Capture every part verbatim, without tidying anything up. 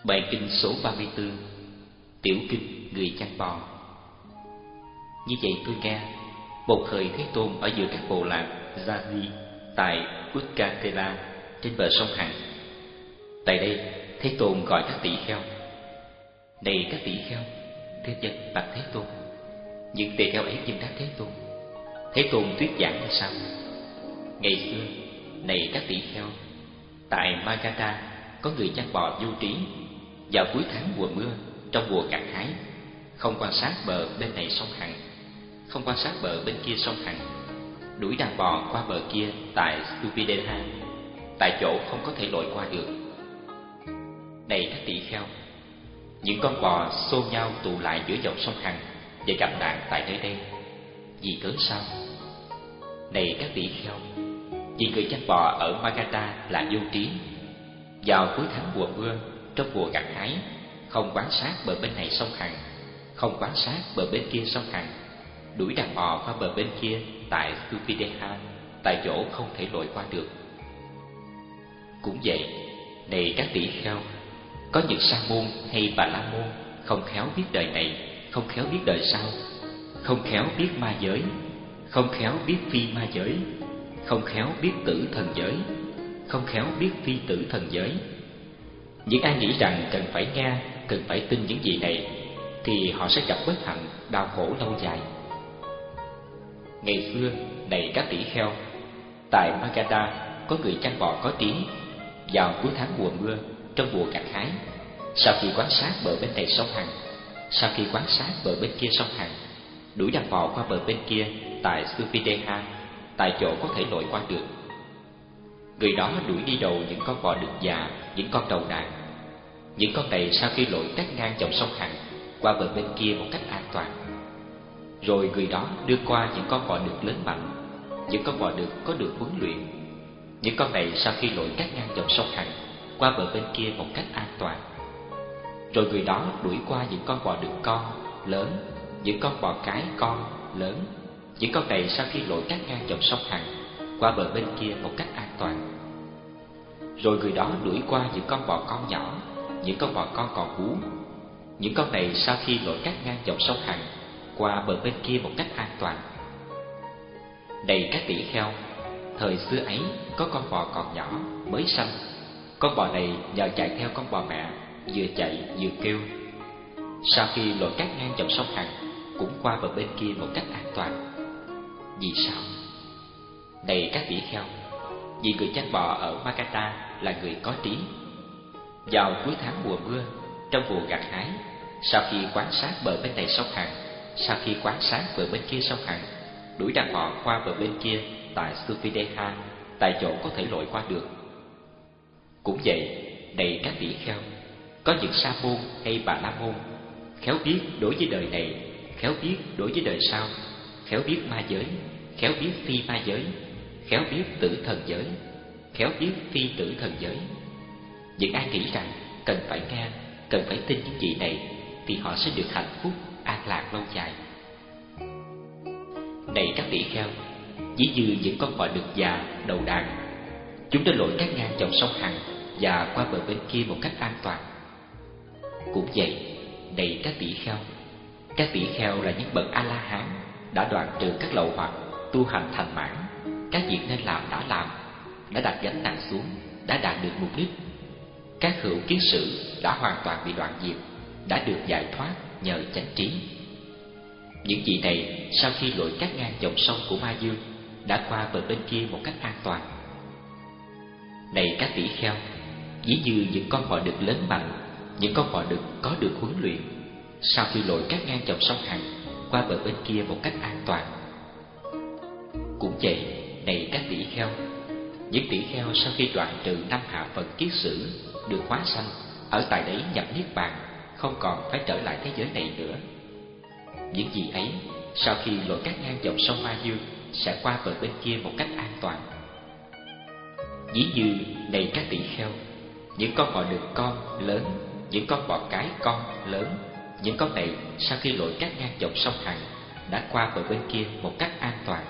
Bài kinh số ba mươi tư, Tiểu kinh người chăn bò. Như vậy tôi nghe, một thời Thế Tôn ở giữa các bộ lạc Gia-di tại Utkatela trên bờ sông Hằng. Tại đây, Thế Tôn gọi các tỷ kheo: này các tỷ kheo, thưa dân bạch Thế Tôn. Những tỳ kheo ấy dân đáp Thế Tôn. Thế Tôn thuyết giảng như sau: ngày xưa, này các tỷ kheo, tại Magadha có người chăn bò vô trí. Vào cuối tháng mùa mưa, trong mùa gặt hái, không quan sát bờ bên này sông Hằng, không quan sát bờ bên kia sông Hằng, đuổi đàn bò qua bờ kia tại Stupideha, tại chỗ không có thể lội qua được. Này các tỷ kheo, những con bò xô nhau tụ lại giữa dòng sông Hằng và gặp nạn tại nơi đây. Vì cớ sao? Này các tỷ kheo, vì người chăn bò ở Magadha là vô trí. Vào cuối tháng mùa mưa, trong mùa gặt hái, không quan sát bờ bên này sông Hằng, không quan sát bờ bên kia sông Hằng, đuổi đàn bò qua bờ bên kia tại Stupideha, tại chỗ không thể lội qua được. Cũng vậy, này các tỷ kheo, có những sa môn hay bà la môn không khéo biết đời này, không khéo biết đời sau, không khéo biết ma giới, không khéo biết phi ma giới, không khéo biết tử thần giới, không khéo biết phi tử thần giới. Những ai nghĩ rằng cần phải nghe, cần phải tin những gì này, thì họ sẽ gặp bất hạnh, đau khổ lâu dài. Ngày xưa, này các tỷ kheo, tại Magadha có người chăn bò có trí. Vào cuối tháng mùa mưa, trong mùa gặt hái, sau khi quan sát bờ bên này sông Hằng, sau khi quan sát bờ bên kia sông Hằng, đuổi đàn bò qua bờ bên kia tại Stupideha, tại chỗ có thể lội qua được. Người đó đuổi đi đầu những con bò đực già, những con đầu đàn. Những con này sau khi lội cắt ngang dòng sông Hằng qua bờ bên kia một cách an toàn, rồi người đó đưa qua những con bò đực lớn mạnh, những con bò đực có được huấn luyện. Những con này sau khi lội cắt ngang dòng sông Hằng qua bờ bên kia một cách an toàn, rồi người đó đuổi qua những con bò đực con, lớn, những con bò cái con, lớn. Những con này sau khi lội cắt ngang dòng sông Hằng qua bờ bên kia một cách an toàn, rồi người đó đuổi qua những con bò con nhỏ, những con bò con còn bú. Những con này sau khi lội cắt ngang dòng sông Hằng qua bờ bên kia một cách an toàn. Này các tỷ kheo, thời xưa ấy có con bò còn nhỏ mới sanh. Con bò này nhờ chạy theo con bò mẹ, vừa chạy vừa kêu. Sau khi lội cắt ngang dòng sông Hằng cũng qua bờ bên kia một cách an toàn. Vì sao? Này các tỷ kheo, vì người chăn bò ở Magadha là người có trí. Vào cuối tháng mùa mưa, trong mùa gặt hái, sau khi quan sát bờ bên này sông Hằng, sau khi quan sát bờ bên kia sông Hằng, đuổi đàn bò qua bờ bên kia tại Stupideha, tại chỗ có thể lội qua được. Cũng vậy, này các tỷ kheo, có những sa môn hay bà la môn khéo biết đối với đời này, khéo biết đối với đời sau, khéo biết ma giới, khéo biết phi ma giới, khéo biết tử thần giới, khéo biết phi tử thần giới. Những ai nghĩ rằng cần phải nghe, cần phải tin những gì này, thì họ sẽ được hạnh phúc, an lạc lâu dài. Này các tỷ kheo, ví như những con bò đực già, đầu đàn, chúng đã lội cắt ngang dòng sông Hằng và qua bờ bên kia một cách an toàn. Cũng vậy, này các tỷ kheo, các tỷ kheo là những bậc A-la-hán đã đoạn trừ các lậu hoặc, tu hành thành mãn. Các việc nên làm đã làm, đã đặt gánh nặng xuống, đã đạt được mục đích. Các hữu kiết sử đã hoàn toàn bị đoạn diệt, đã được giải thoát nhờ chánh trí. Những vị này sau khi lội cắt ngang dòng sông của Ma Dương đã qua bờ bên kia một cách an toàn. Này các tỷ kheo, ví như những con bò đực lớn mạnh, những con bò đực có được huấn luyện, sau khi lội cắt ngang dòng sông Hằng qua bờ bên kia một cách an toàn. Cũng vậy, này các tỷ kheo, những tỷ kheo sau khi đoạn trừ năm hạ phận kiết sử, được hóa sanh, ở tại đấy nhập niết bàn, không còn phải trở lại thế giới này nữa. Những gì ấy, sau khi lội cắt ngang dòng sông Ma Dương, sẽ qua bờ bên kia một cách an toàn. Ví như, này các tỷ kheo, những con bò đực con, lớn, những con bò cái con, lớn, những con này sau khi lội cắt ngang dòng sông Hằng đã qua bờ bên kia một cách an toàn.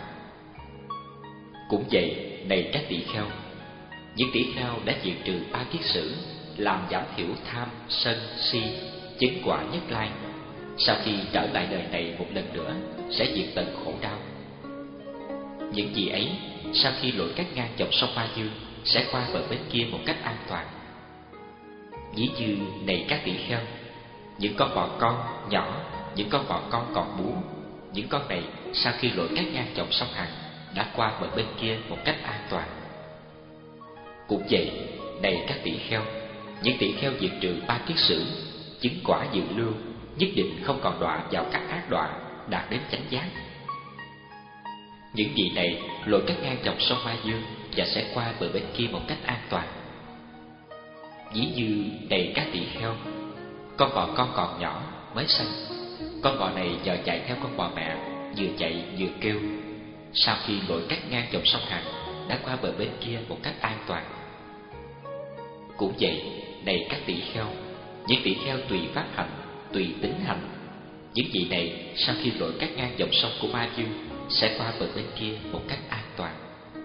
Cũng vậy, này các tỷ kheo, những tỷ kheo đã diệt trừ ba kiết sử, làm giảm thiểu tham, sân, si, chứng quả Nhất Lai. Sau khi trở lại đời này một lần nữa sẽ diệt tận khổ đau. Những gì ấy sau khi lội cát ngang dòng sông Ma Dương sẽ qua bờ bên kia một cách an toàn. Ví như này các tỷ kheo, những con bò con nhỏ, những con bò con còn bú, những con này sau khi lội cát ngang dòng sông Hằng đã qua bờ bên kia một cách an toàn. Cũng vậy, này các tỷ kheo, những tỷ kheo diệt trừ ba kiết sử, chứng quả dự lưu, nhất định không còn đọa vào các ác đọa, đạt đến chánh giác. Những vị này lội cát ngang dòng sông Ma Dương và sẽ qua bờ bên kia một cách an toàn. Ví như này các tỷ kheo, con bò con còn nhỏ mới sanh, con bò này nhờ chạy theo con bò mẹ, vừa chạy vừa kêu. Sau khi lội cát ngang dòng sông Hằng đã qua bờ bên kia một cách an toàn. Cũng vậy, này các tỷ kheo, những tỷ kheo tùy pháp hành, tùy tính hành, những vị này sau khi lội cát ngang dòng sông của Ma Dương sẽ qua bờ bên kia một cách an toàn.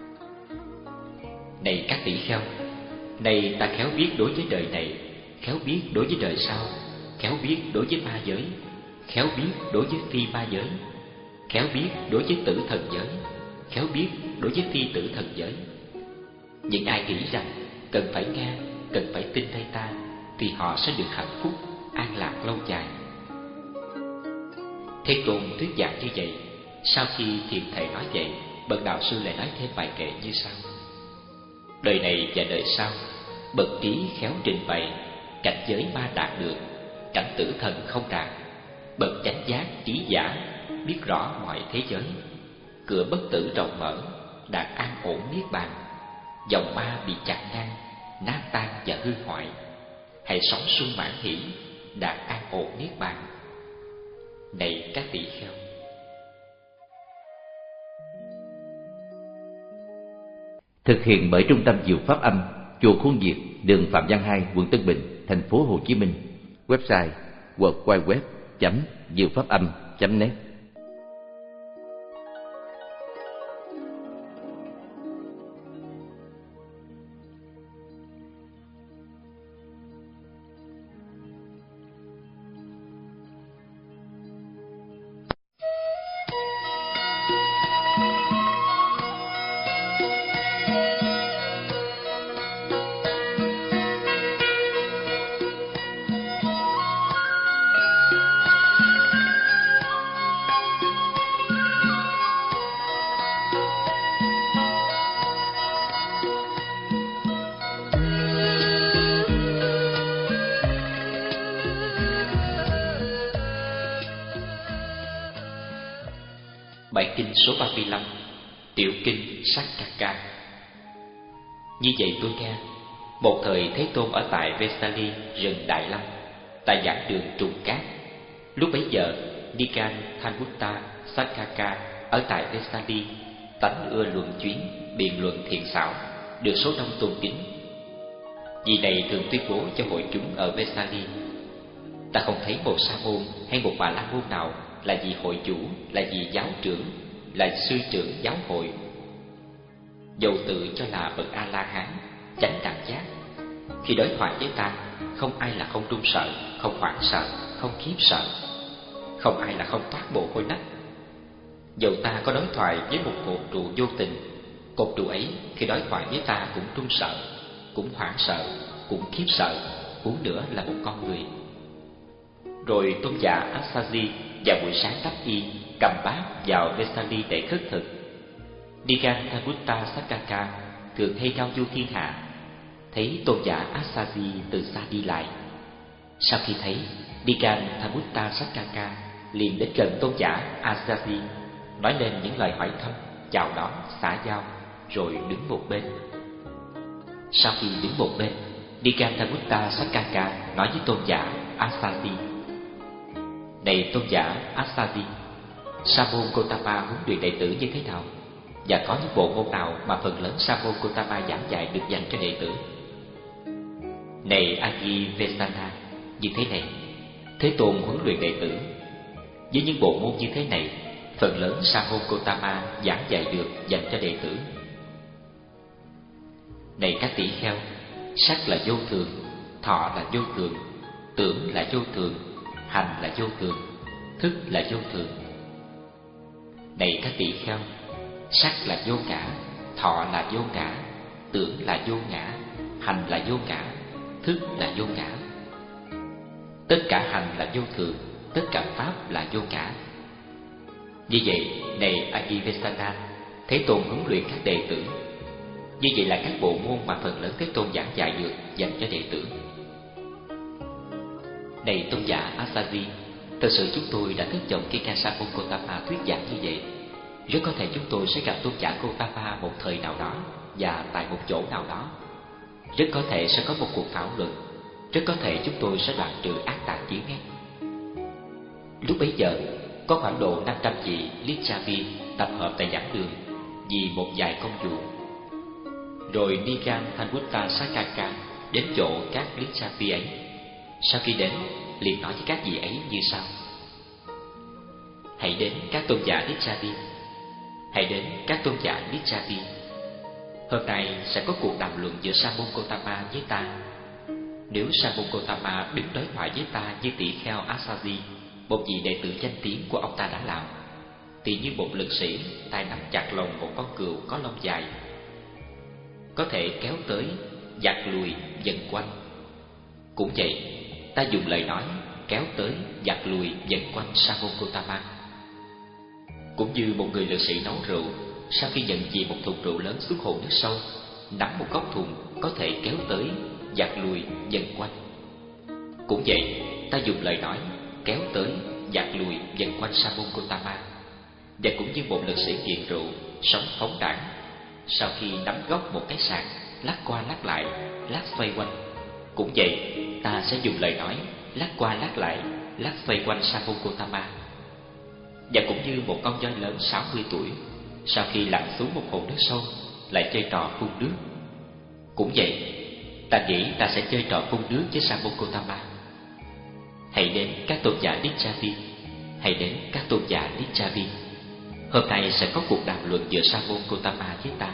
Này các tỷ kheo, này ta khéo biết đối với đời này, khéo biết đối với đời sau, khéo biết đối với ma giới, khéo biết đối với phi ma giới, khéo biết đối với tử thần giới, khéo biết đối với phi tử thần giới. Những ai nghĩ rằng cần phải nghe, cần phải tin nơi ta, thì họ sẽ được hạnh phúc, an lạc lâu dài. Thế Tôn thuyết giảng như vậy. Sau khi thiền thầy nói vậy, bậc đạo sư lại nói thêm bài kệ như sau: đời này và đời sau, bậc trí khéo trình bày, cảnh giới ma đạt được, cảnh tử thần không đạt. Bậc chánh giác trí giả, biết rõ mọi thế giới, cửa bất tử rộng mở, đạt an ổn niết bàn. Dòng ma bị chặn ngang, nát tan và hư hoại, hãy sống sung mãn hỷ, đạt an ổn niết bàn. Này các tỷ kheo, thực hiện bởi Trung tâm Diệu Pháp Âm, chùa Khuôn Việt, đường Phạm Văn Hai, quận Tân Bình, thành phố Hồ Chí Minh. Website w w w chấm diệu pháp âm chấm net. Bài kinh số ba mươi lăm, Tiểu kinh Sakkaka. Như vậy tôi nghe, một thời Thế Tôn ở tại Vesali, rừng Đại Lâm, tại giảng đường Trùng Cát. Lúc bấy giờ, Nikan Thanutta Sakkaka ở tại Vesali, tánh ưa luận chuyến, biện luận thiện xảo, được số đông tôn kính. Vì này thường tuyên bố cho hội chúng ở Vesali: ta không thấy một sa môn hay một bà la môn nào là vì hội chủ, là vì giáo trưởng, là sư trưởng giáo hội. Dầu tự cho là bậc A La Hán, chánh đẳng giác, khi đối thoại với ta, không ai là không run sợ, không hoảng sợ, không khiếp sợ, không ai là không toát mồ hôi nách. Dầu ta có đối thoại với một cột trụ vô tình, cột trụ ấy khi đối thoại với ta cũng run sợ, cũng hoảng sợ, cũng khiếp sợ, huống nữa là một con người. Rồi tôn giả Asaji vào buổi sáng đắp y, cầm bát vào Vesali để khất thực. Nikan Thanutta Sakkaka thường hay giao du thiên hạ, thấy tôn giả Asaji từ xa đi lại. Sau khi thấy, Nikan Thanutta Sakkaka liền đến gần tôn giả Asaji, nói lên những lời hỏi thăm, chào đón, xã giao, rồi đứng một bên. Sau khi đứng một bên, Nikan Thanutta Sakkaka nói với tôn giả Asaji: này tôn giả Asaji, Sa môn Gotama huấn luyện đệ tử như thế nào? Và có những bộ môn nào mà phần lớn Sa môn Gotama giảng dạy được dành cho đệ tử? Này Agivesana, như thế này, Thế Tôn huấn luyện đệ tử. Với những bộ môn như thế này, phần lớn Sa môn Gotama giảng dạy được dành cho đệ tử. Này các tỷ kheo, sắc là vô thường, thọ là vô thường, tưởng là vô thường, hành là vô thường, thức là vô thường. Này các tỳ kheo, sắc là vô ngã, thọ là vô ngã, tưởng là vô ngã, hành là vô ngã, thức là vô ngã. Tất cả hành là vô thường, tất cả pháp là vô ngã. Như vậy, này Adivesana, Thế Tôn huấn luyện các đệ tử. Như vậy là các bộ môn mà phần lớn Thế Tôn giảng dạy được dành cho đệ tử. Này tôn giả Asaji, thật sự chúng tôi đã thức vọng khi nghe Sa-môn Gotama thuyết giảng như vậy. Rất có thể chúng tôi sẽ gặp tôn giả Gotama một thời nào đó và tại một chỗ nào đó. Rất có thể sẽ có một cuộc thảo luận. Rất có thể chúng tôi sẽ đoạn trừ ác tạc chỉ nghe. Lúc bấy giờ, có khoảng độ năm trăm vị Licchavi tập hợp tại giảng đường vì một vài công vụ. Rồi Nigan Thanutta Sakaka đến chỗ các Licchavi ấy. Sau khi đến, liền nói với các vị ấy như sau: hãy đến các tôn giả Licchavi, hãy đến các tôn giả Licchavi. Hôm nay sẽ có cuộc đàm luận giữa Sa-môn Gotama với ta. Nếu Sa-môn Gotama đứng đối thoại với ta như tỷ kheo Asaji, một vị đệ tử danh tiếng của ông ta đã làm, thì như một lực sĩ tay nắm chặt lòng một con cừu có lông dài, có thể kéo tới, giặt lùi, dần quanh. Cũng vậy, ta dùng lời nói kéo tới, giặt lùi, dần quanh Sa-môn Gotama. Cũng như một người lực sĩ nấu rượu, sau khi nhận chì một thùng rượu lớn xuống hồ nước sâu, nắm một góc thùng có thể kéo tới, giặt lùi, dần quanh. Cũng vậy, ta dùng lời nói kéo tới, giặt lùi, dần quanh Sa-môn Gotama. Và cũng như một lực sĩ nghiện rượu, sống phóng đãng, sau khi nắm góc một cái sàn, lắc qua lắc lại, lắc xoay quanh. Cũng vậy, ta sẽ dùng lời nói lắc qua lắc lại, lắc xoay quanh Sa-môn Gotama. Và cũng như một con voi lớn sáu mươi tuổi, sau khi lặn xuống một hồ nước sâu, lại chơi trò phun nước. Cũng vậy, ta nghĩ ta sẽ chơi trò phun nước với Sa-môn Gotama. Hãy đến các tôn giả Licchavi, hãy đến các tôn giả Licchavi. Hôm nay sẽ có cuộc đàm luận giữa Sa-môn Gotama với ta.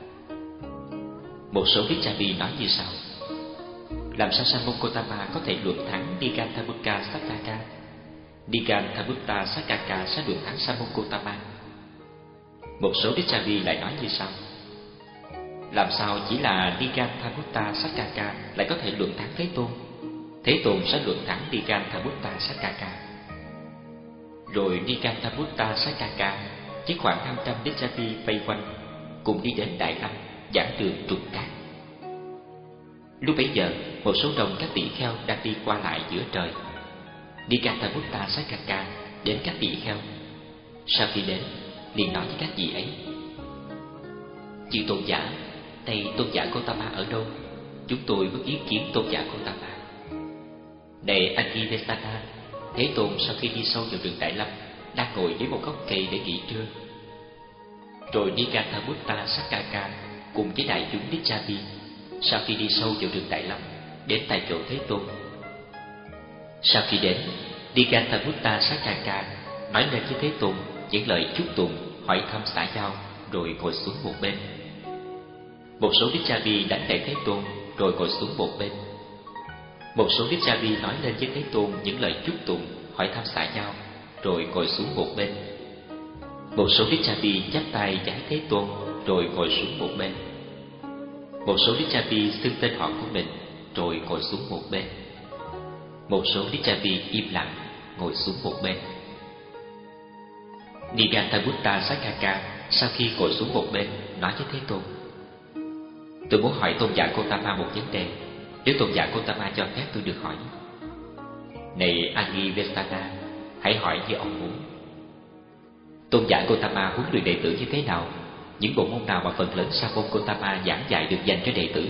Một số Licchavi nói như sau: làm sao Sa-môn Gotama có thể luận thắng Niganthammutta Sakaka? Niganthammutta Sakaka sẽ luận thắng Sa-môn Gotama. Một số Licchavi lại nói như sau: làm sao chỉ là Niganthammutta Sakaka lại có thể luận thắng Thế Tôn? Thế Tôn sẽ luận thắng Niganthammutta Sakaka. Rồi Niganthammutta Sakaka với khoảng năm trăm Licchavi vây quanh, cùng đi đến Đại Lâm giảng đường trùng cát. Lúc bấy giờ, một số đông các tỷ kheo đang đi qua lại giữa trời. Niganthammutta Sakaka đến các tỷ kheo. Sau khi đến, liền nói với các vị ấy: chư tôn giả, đây tôn giả Gotama ở đâu? Chúng tôi muốn ý kiến tôn giả Gotama. Này Adivesana, Thế Tôn sau khi đi sâu vào rừng Đại Lâm đang ngồi dưới một gốc cây để nghỉ trưa. Rồi Niganthammutta Sakaka cùng với đại chúng Licchavi sau khi đi sâu vào rừng Đại Lâm đến tại chỗ Thế Tôn. Sau khi đến, Niganthammutta Sakaka nói lên với Thế Tôn những lời chúc tụng, hỏi thăm xã giao, rồi ngồi xuống một bên. Một số Licchavi đánh lễ Thế Tôn rồi ngồi xuống một bên. Một số Licchavi nói lên với Thế Tôn những lời chúc tụng, hỏi thăm xã giao, rồi ngồi xuống một bên. Một số Licchavi chắp tay vái Thế Tôn rồi ngồi xuống một bên. Một số Licchavi xưng tên họ của mình rồi ngồi xuống một bên. Một số Licchavi im lặng ngồi xuống một bên. Niganthammutta Sakaka sau khi ngồi xuống một bên nói với Thế Tôn: tôi muốn hỏi tôn giả Gotama một vấn đề, nếu tôn giả Gotama cho phép tôi được hỏi. Này Adivesana, hãy hỏi như ông muốn. Tôn giả Gotama huấn luyện đệ tử như thế nào? Những bộ môn nào mà phần lớn Sa-môn Gotama giảng dạy được dành cho đệ tử?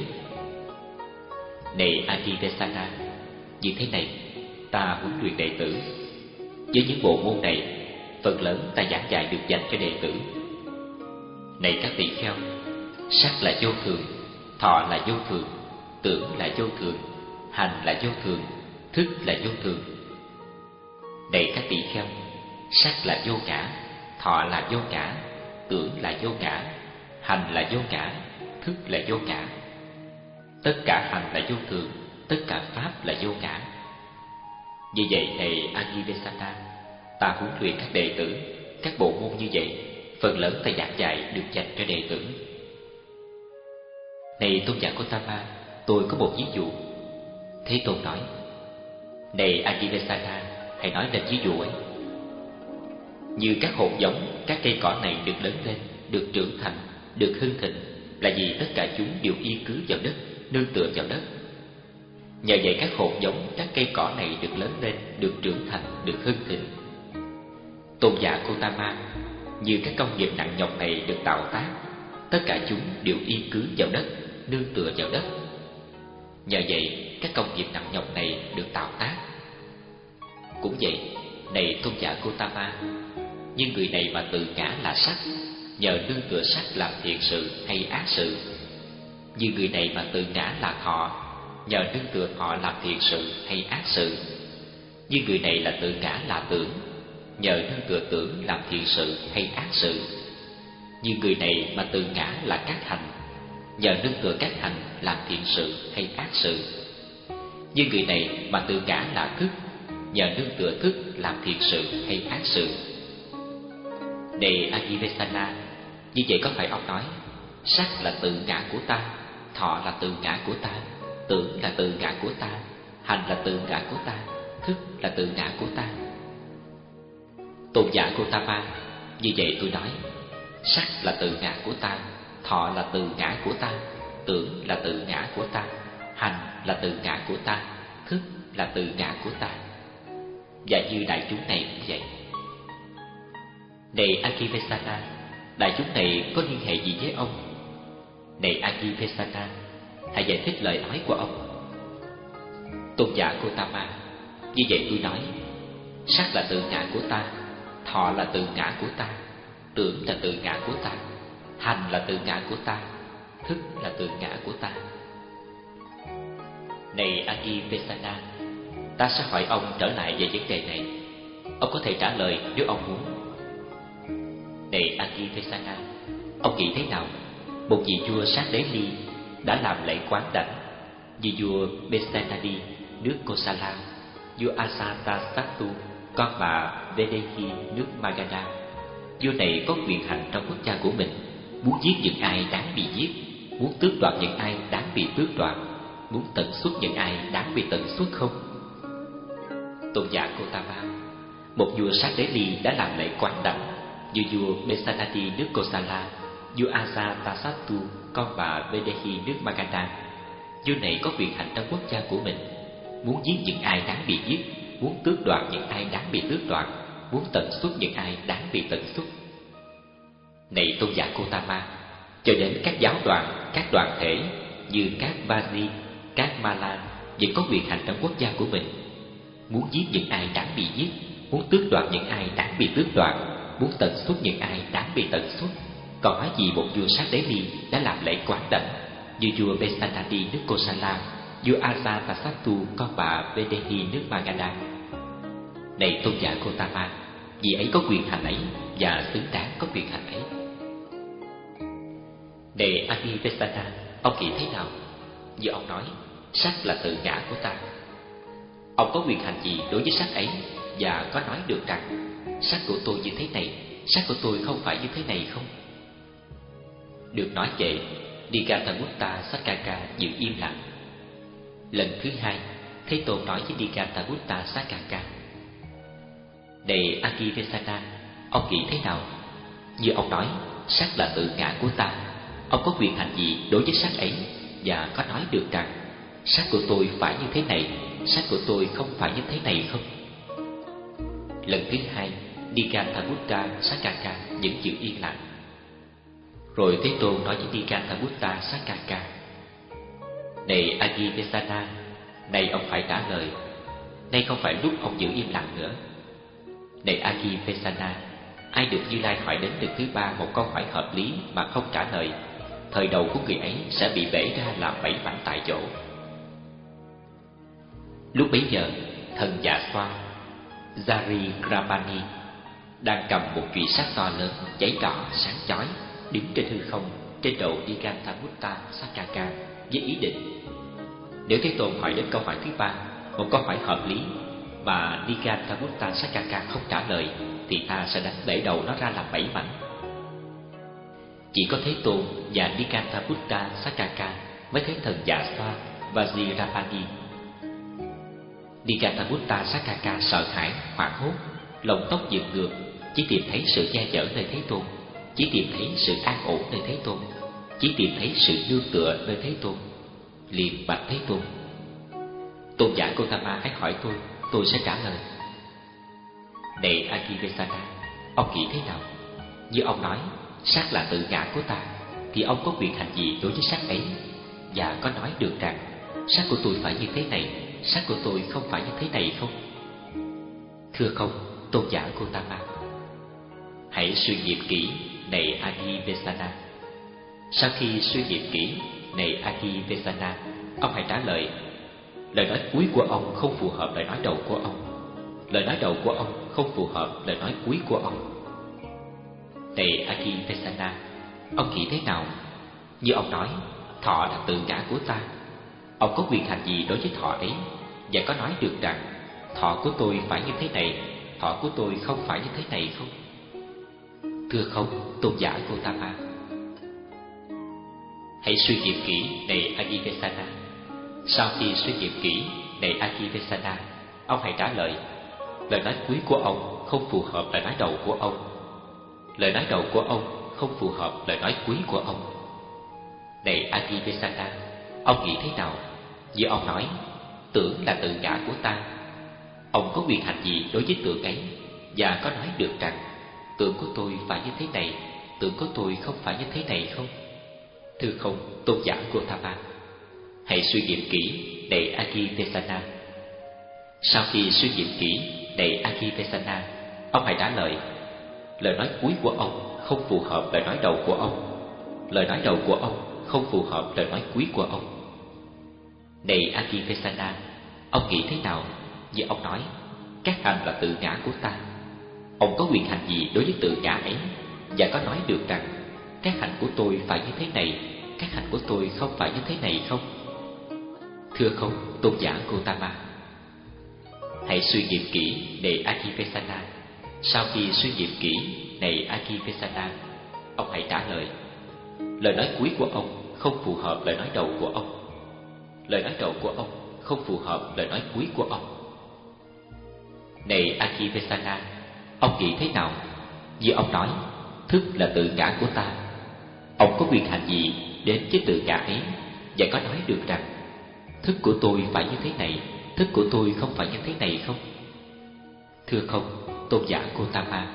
Này Adivesana, như thế này, ta huấn luyện đệ tử. Với những bộ môn này, phần lớn ta giảng dạy được dành cho đệ tử. Này các tỳ kheo, sắc là vô thường, thọ là vô thường, tưởng là vô thường, hành là vô thường, thức là vô thường. Này các tỳ kheo, sắc là vô ngã, thọ là vô ngã, tưởng là vô ngã, hành là vô ngã, thức là vô ngã. Tất cả hành là vô thường, tất cả pháp là vô ngã. Như vậy này Agivesana, ta huấn luyện các đệ tử, các bộ môn như vậy, phần lớn ta giảng dạy được dành cho đệ tử. Này tôn giả Gotama, tôi có một ví dụ. Thế Tôn nói: Này Agivesana, hãy nói lên ví dụ ấy. Như các hột giống, các cây cỏ này được lớn lên, được trưởng thành, được hưng thịnh, là vì tất cả chúng đều yên cứ vào đất, nương tựa vào đất. Nhờ vậy các hột giống, các cây cỏ này được lớn lên, được trưởng thành, được hưng thịnh. Tôn giả Gotama, như các công nghiệp nặng nhọc này được tạo tác, tất cả chúng đều yên cứ vào đất, nương tựa vào đất. Nhờ vậy các công nghiệp nặng nhọc này được tạo tác. Cũng vậy, này tôn giả Gotama, như người này mà tự ngã là sắc, nhờ nương tựa sắc làm thiện sự hay ác sự. Như người này mà tự ngã là thọ, nhờ nương tựa thọ làm thiện sự hay ác sự. Như người này là tự ngã là tưởng, nhờ nương tựa tưởng làm thiện sự hay ác sự. Như người này mà tự ngã là các hành, nhờ nương tựa các hành làm thiện sự hay ác sự. Như người này mà tự ngã là thức, nhờ nương tựa thức làm thiện sự hay ác sự. Này Agivesana, như vậy có phải ông nói sắc là tự ngã của ta, thọ là tự ngã của ta, tưởng là tự ngã của ta, hành là tự ngã của ta, thức là tự ngã của ta? Tôn giả Gotama, như vậy tôi nói sắc là tự ngã của ta, thọ là tự ngã của ta, tưởng là tự ngã của ta, hành là tự ngã của ta, thức là tự ngã của ta. Và như đại chúng này cũng vậy. Này Agivesana, đại chúng này có liên hệ gì với ông? Này Agivesana, hãy giải thích lời nói của ông. Tôn giả Gotama, như vậy tôi nói sắc là tự ngã của ta, thọ là tự ngã của ta, tưởng là tự ngã của ta, hành là tự ngã của ta, thức là tự ngã của ta. Này Agivesana, ta sẽ hỏi ông trở lại về vấn đề này. Ông có thể trả lời nếu ông muốn. Này Agivesana, ông nghĩ thế nào? Một vị vua sát đế ly đã làm lễ quán đảnh như vua Besenadi nước Kosala, vua Ajatasattu con bà Vedehi nước Magadha. Vua này có quyền hành trong quốc gia của mình, muốn giết những ai đáng bị giết, muốn tước đoạt những ai đáng bị tước đoạt, muốn tận xuất những ai đáng bị tận xuất không? Tôn giả Gotama, một vua sát đế ly đã làm lễ quán đảnh như vua Besanadi nước Kosala, vua Ajatasattu con bà Vedehi nước Magadha. Vua này có quyền hành trong quốc gia của mình, muốn giết những ai đáng bị giết, muốn tước đoạt những ai đáng bị tước đoạt, muốn tận xuất những ai đáng bị tận xuất. Này tôn giả Gotama, cho đến các giáo đoàn, các đoàn thể như các Vaji, các Malan vẫn có quyền hành trong quốc gia của mình, muốn giết những ai đáng bị giết, muốn tước đoạt những ai đáng bị tước đoạt, muốn tận xuất những ai đáng bị tận xuất. Còn nói gì một vua sát đế ly đã làm lễ quán đảnh như vua Besanadi nước Kosala, vua Ajatasattu con bà Vedehi nước Magadha. Này tôn giả Gotama, vị ấy có quyền hành ấy và xứng đáng có quyền hành ấy. Này Agivesana, ông nghĩ thế nào? Như ông nói sắc là tự ngã của ta, ông có quyền hành gì đối với sắc ấy, và có nói được rằng sắc của tôi như thế này, sắc của tôi không phải như thế này không? Được nói vậy, Nigathabutta Sakaka giữ im lặng. Lần thứ hai, Thế Tôn nói với Nigathabutta Sakaka: Này Agivesana, ông nghĩ thế nào? Như ông nói sắc là tự ngã của ta, ông có quyền hành gì đối với sắc ấy, và có nói được rằng sắc của tôi phải như thế này, sắc của tôi không phải như thế này không? Lần thứ hai, Nigathabutta Sakaka vẫn giữ yên lặng. Rồi Thế Tôn nói với Nigathabutta Sakaka: Này Agivesana, nay ông phải trả lời. Nay không phải lúc ông giữ im lặng nữa. Này Agivesana, ai được Như Lai hỏi đến lần thứ ba một câu hỏi hợp lý mà không trả lời, thời đầu của người ấy sẽ bị bể ra làm bảy mảnh tại chỗ. Lúc bấy giờ, thần Dạ Xoa Jari Grabani đang cầm một chùy sắt to lớn cháy đỏ sáng chói, đứng trên hư không trên đầu Nigathabutta Sakaka với ý định: Nếu Thế Tôn hỏi đến câu hỏi thứ ba, một câu hỏi hợp lý mà Nikantaputta Sakaka không trả lời, thì ta sẽ đánh bể đầu nó ra làm bảy mảnh. Chỉ có Thế Tôn và Nikantaputta Sakaka mới thấy thần Dạ Xoa Vajirapani. Nikantaputta Sakaka sợ hãi, hoảng hốt, lòng tóc dựng ngược, chỉ tìm thấy sự che chở nơi Thế Tôn, chỉ tìm thấy sự an ổn nơi Thế Tôn, chỉ tìm thấy sự nương tựa nơi Thế Tôn. Liền bạch Thế Tôn: Tôn giả Gotama hãy hỏi tôi, tôi sẽ trả lời. Này Akivesana, ông nghĩ thế nào? Như ông nói xác là tự ngã của ta, thì ông có quyền hành gì đối với xác ấy? Và có nói được rằng xác của tôi phải như thế này, xác của tôi không phải như thế này không? Thưa không, tôn giả Gotama. Hãy suy nghiệm kỹ, này Akivesana. Sau khi suy nghiệm kỹ, này Akivesana, ông hãy trả lời. Lời nói cuối của ông không phù hợp lời nói đầu của ông. Lời nói đầu của ông không phù hợp lời nói cuối của ông. Này Akivesana, ông nghĩ thế nào? Như ông nói thọ là tự ngã của ta, ông có quyền hành gì đối với thọ ấy? Và có nói được rằng thọ của tôi phải như thế này, thọ của tôi không phải như thế này không? Thưa không, tôn giả Gotama. Hãy suy nghiệm kỹ, này Akivesana. Sau khi suy nghiệm kỹ, này Akivesana, ông hãy trả lời. Lời nói cuối của ông không phù hợp lời nói đầu của ông. Lời nói đầu của ông không phù hợp lời nói cuối của ông. Này Akivesana, ông nghĩ thế nào? Như ông nói tưởng là tự ngã của ta, ông có quyền hành gì đối với tưởng ấy? Và có nói được rằng tưởng của tôi phải như thế này, tưởng của tôi không phải như thế này không? Thưa không, tôn giả Gotama. Hãy suy nghiệm kỹ, này Akivesana. Sau khi suy nghiệm kỹ, này Akivesana, ông hãy trả lời. Lời nói cuối của ông không phù hợp lời nói đầu của ông. Lời nói đầu của ông không phù hợp lời nói cuối của ông. Này Akivesana, ông nghĩ thế nào? Như ông nói các hành là tự ngã của ta, ông có quyền hành gì đối với tự ngã ấy? Và có nói được rằng các hành của tôi phải như thế này, các hành của tôi không phải như thế này không? Thưa không, tôn giả Gotama. Hãy suy nghiệm kỹ, này Akivesana. Sau khi suy nghiệm kỹ, này Akivesana, ông hãy trả lời. Lời nói cuối của ông không phù hợp lời nói đầu của ông. Lời nói đầu của ông không phù hợp lời nói cuối của ông. Này Akivesana, ông nghĩ thế nào? Như ông nói thức là tự ngã của ta, ông có quyền hành gì đến với tự ngã ấy? Và có nói được rằng thức của tôi phải như thế này, thức của tôi không phải như thế này không? Thưa không, tôn giả Gotama.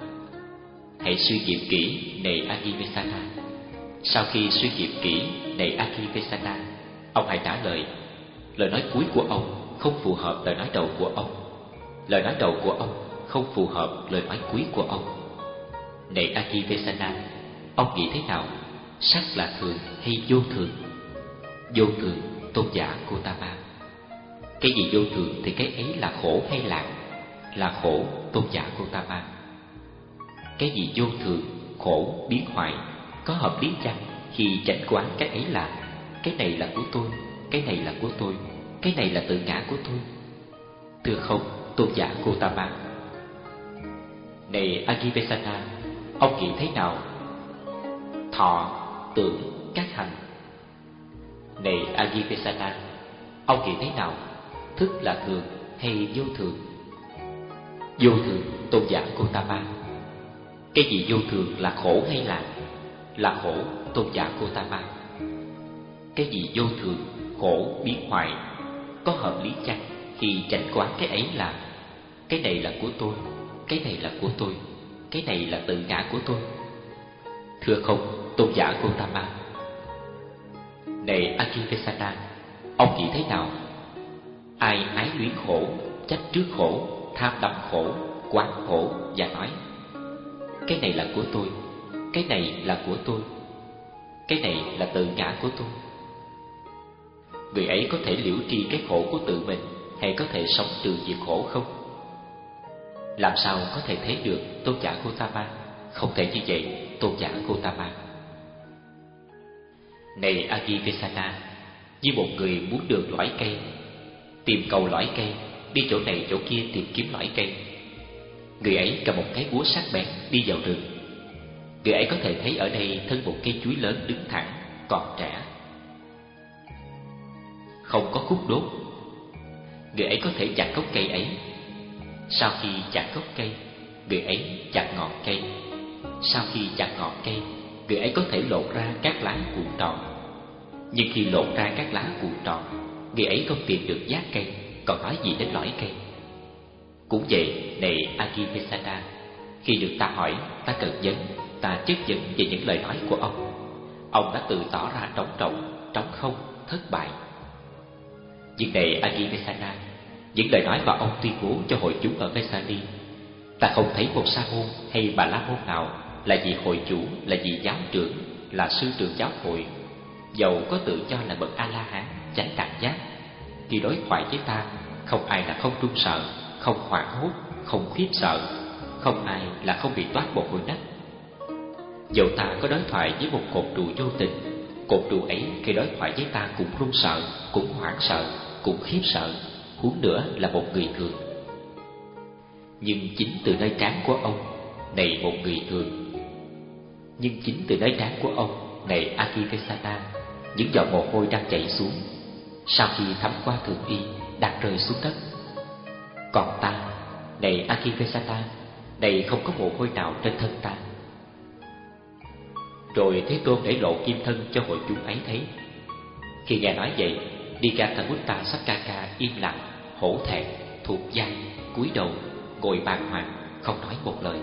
Hãy suy nghiệm kỹ, này Akivesana. Sau khi suy nghiệm kỹ, này Akivesana, ông hãy trả lời. Lời nói cuối của ông không phù hợp lời nói đầu của ông. Lời nói đầu của ông không phù hợp lời nói cuối của ông. Này Akivesana, ông nghĩ thế nào? Sắc là thường hay vô thường? Vô thường, tôn giả Gotama. Cái gì vô thường thì cái ấy là khổ hay lạc? Là khổ, tôn giả Gotama. Cái gì vô thường, khổ, biến hoại, có hợp lý chăng khi chánh quán cái ấy là cái này là của tôi, cái này là của tôi, cái này là tự ngã của tôi? Thưa không, tôn giả Gotama. Này Akivesana, ông nghĩ thế nào? Thọ, tưởng, các hành. Này Akivesana, ông nghĩ thế nào? Thức là thường hay vô thường? Vô thường, tôn giả Gotama. Cái gì vô thường là khổ hay lạc? Là khổ, tôn giả Gotama. Cái gì vô thường, khổ, biến hoại, có hợp lý chăng khi chánh quán cái ấy là cái này là của tôi, cái này là của tôi, cái này là tự ngã của tôi? Thưa không, tôn giả Gotama. Này Akivesana, ông nghĩ thế nào? Ai ái luyến khổ, chấp trước khổ, tham đắm khổ, quán khổ và nói cái này là của tôi, cái này là của tôi, cái này là tự ngã của tôi, người ấy có thể liễu tri cái khổ của tự mình hay có thể sống trừ diệt khổ không? Làm sao có thể thấy được, tôn giả Gotama? Không thể như vậy, tôn giả Gotama. Này Akivesana, như một người muốn đường lõi cây, tìm cầu lõi cây, đi chỗ này chỗ kia tìm kiếm lõi cây. Người ấy cầm một cái búa sắc bén đi vào rừng. Người ấy có thể thấy ở đây thân một cây chuối lớn đứng thẳng, còn trẻ, không có khúc đốt. Người ấy có thể chặt gốc cây ấy. Sau khi chặt gốc cây, người ấy chặt ngọn cây. Sau khi chặt ngọn cây, người ấy có thể lột ra các lá cuộn tròn. Nhưng khi lột ra các lá cuộn tròn, người ấy không tìm được giác cây, còn nói gì đến lõi cây. Cũng vậy, này Akihesada, khi được ta hỏi, ta cần vấn, ta chất vấn về những lời nói của ông. Ông đã tự tỏ ra trống trọng, trống không, thất bại. Nhưng này Akihesada, những lời nói mà ông tuyên bố cho hội chúng ở Vesali, ta không thấy một sa môn hay bà la môn nào là vị hội chủ, là vị giáo trưởng, là sư trưởng giáo hội, dầu có tự cho là bậc A La Hán, chánh đẳng giác, khi đối thoại với ta, không ai là không run sợ, không hoảng hốt, không khiếp sợ, không ai là không bị toát mồ hôi nách. Dầu ta có đối thoại với một cột trụ vô tình, cột trụ ấy khi đối thoại với ta cũng run sợ, cũng hoảng sợ, cũng khiếp sợ, huống nữa là một người thường. Nhưng chính từ nơi trán của ông, này một người thường, nhưng chính từ nơi trán của ông, này Akihesada, những giọt mồ hôi đang chảy xuống, sau khi thấm qua thường y, đang rơi xuống đất. Còn ta, này Akihesada, này không có mồ hôi nào trên thân ta. Rồi Thế Tôn để lộ kim thân cho hội chúng ấy thấy. Khi nghe nói vậy, Nigathabutta Saccaka im lặng, hổ thẹn, thuộc vai, cúi đầu, ngồi bàng hoàng, không nói một lời.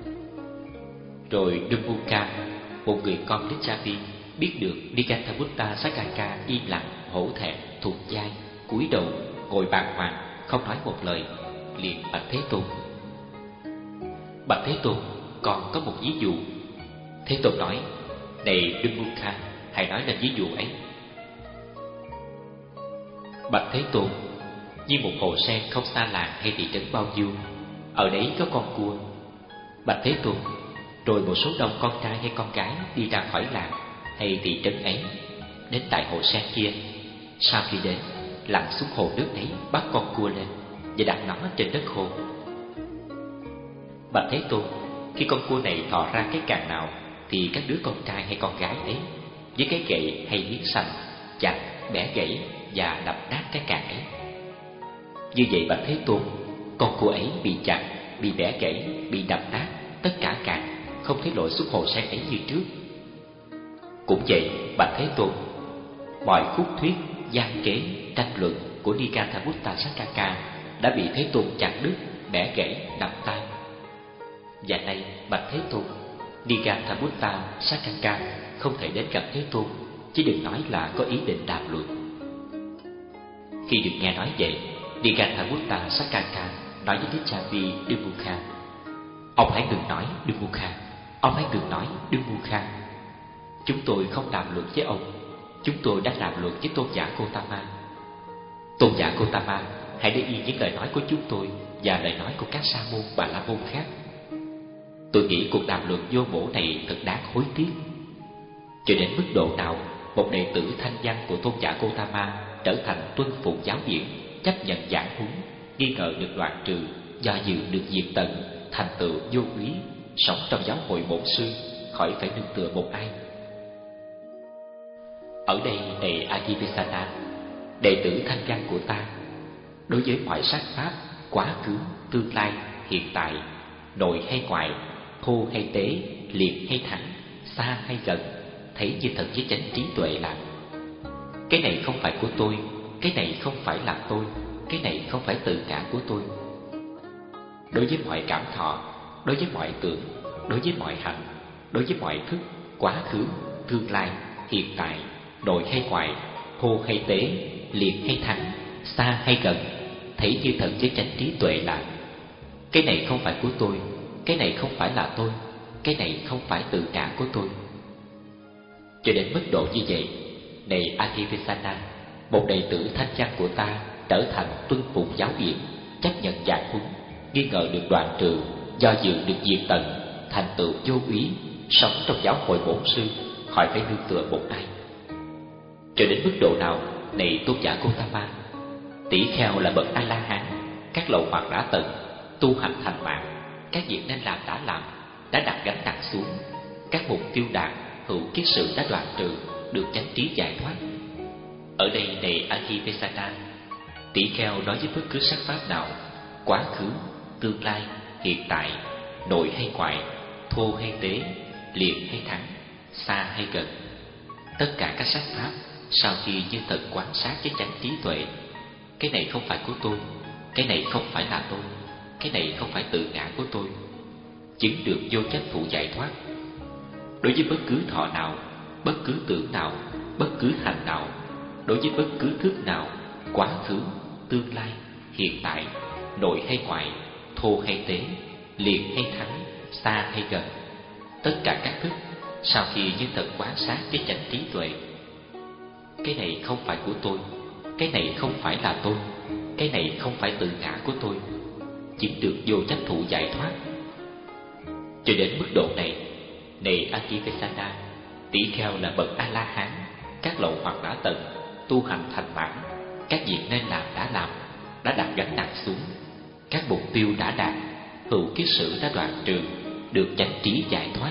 Rồi Dummuka, một người con Lichavi, biết được Nigathabutta Saccaka im lặng, hổ thẹn, thuộc vai, cúi đầu, ngồi bàng hoàng, không nói một lời, liền bạch Thế Tôn. Bạch Thế Tôn, còn có một ví dụ. Thế Tôn nói, này Dummuka, hãy nói lên ví dụ ấy. Bạch Thế Tôn, như một hồ sen không xa làng hay thị trấn bao nhiêu, ở đấy có con cua. Bạch Thế Tôn, rồi một số đông con trai hay con gái đi ra khỏi làng hay thị trấn ấy, đến tại hồ sen kia. Sau khi đến, lặn xuống hồ nước ấy, bắt con cua lên và đặt nó trên đất khô. Bạch Thế Tôn, khi con cua này thò ra cái càng nào, thì các đứa con trai hay con gái ấy với cái gậy hay miếng sành chặt, bẻ gãy và đập nát cái càng ấy. Như vậy Bạch Thế Tôn, con cua ấy bị chặt, bị bẻ gãy, bị đập nát, tất cả càng không thể lội xuống hồ sen ấy như trước. Cũng vậy Bạch Thế Tôn, mọi khúc thuyết, gian kế, tranh luận của Nigathabutta Saccaka đã bị Thế Tôn chặt đứt, bẻ gãy, đập tan. Và nay bạch Thế Tôn, Nigathabutta Saccaka không thể đến gặp Thế Tôn, chứ đừng nói là có ý định đàm luận. Khi được nghe nói vậy, Nigathabutta Saccaka nói với Lichavi Dummuka, ông hãy ngừng nói Dummuka, ông hãy ngừng nói Dummuka. Chúng tôi không đàm luận với ông, chúng tôi đang đàm luận với tôn giả Gotama. Tôn giả Gotama, hãy để yên những lời nói của chúng tôi và lời nói của các sa môn bà la môn khác. Tôi nghĩ cuộc đàm luận vô bổ này thật đáng hối tiếc. Cho đến mức độ nào một đệ tử thanh văn của tôn giả Gotama trở thành tuân phục giáo điển, chấp nhận giảng huấn, nghi ngờ được đoạn trừ, do dự được diệt tận, thành tựu vô úy, sống trong giáo hội bổn sư, khỏi phải nương tựa một ai. Ở đây này Akihesada, đệ tử thanh văn của ta, đối với mọi sắc pháp, quá khứ, tương lai, hiện tại, nội hay ngoại, thô hay tế, liệt hay thẳng, xa hay gần, thấy như thật với chánh trí tuệ là: cái này không phải của tôi, cái này không phải là tôi, cái này không phải tự ngã của tôi. Đối với mọi cảm thọ, đối với mọi tưởng, đối với mọi hành, đối với mọi thức, quá khứ, tương lai, hiện tại, nội hay ngoại, thô hay tế, liệt hay thẳng, xa hay gần, thấy như thật với chánh trí tuệ là: cái này không phải của tôi, cái này không phải là tôi, cái này không phải tự ngã của tôi. Cho đến mức độ như vậy, này Akihesada, một đệ tử thanh văn của ta trở thành tuân phục giáo điển, chấp nhận giảng huấn, nghi ngờ được đoạn trừ, do dự được diệt tận, thành tựu vô úy, sống trong giáo hội bổn sư, khỏi phải nương tựa một ai. Cho đến mức độ nào Này tôn giả Gotama, tỷ kheo là bậc A-la-hán, các lậu hoặc đã tận, tu hành thành mạng, các việc nên làm đã làm, đã đặt gánh nặng xuống, các mục tiêu đạt, hữu kiết sự đã đoạn trừ, được chánh trí giải thoát. Ở đây này Akivesana, tỷ kheo nói với bất cứ sắc pháp nào, quá khứ, tương lai, hiện tại, nội hay ngoại, thô hay tế, liền hay thắng, xa hay gần, tất cả các sắc pháp sau khi như thật quán sát với chánh trí tuệ, cái này không phải của tôi, cái này không phải là tôi, cái này không phải tự ngã của tôi, chứng được vô chấp thụ giải thoát. Đối với bất cứ thọ nào, bất cứ tưởng nào, bất cứ hành nào, đối với bất cứ thức nào, quá khứ, tương lai, hiện tại, nội hay ngoại, thô hay tế, liền hay thắng, xa hay gần, tất cả các thức sau khi như thật quán sát với chánh trí tuệ, cái này không phải của tôi, cái này không phải là tôi, cái này không phải tự ngã của tôi, chứng được vô chấp thụ giải thoát. Cho đến mức độ này, này Akivesana, tỷ kheo là bậc A-la-hán, các lậu hoặc đã tận, tu hành thành mãn, các việc nên làm đã làm, đã đặt gánh nặng xuống, các mục tiêu đã đạt, hữu kiết sử đã đoạn trừ, được chánh trí giải thoát.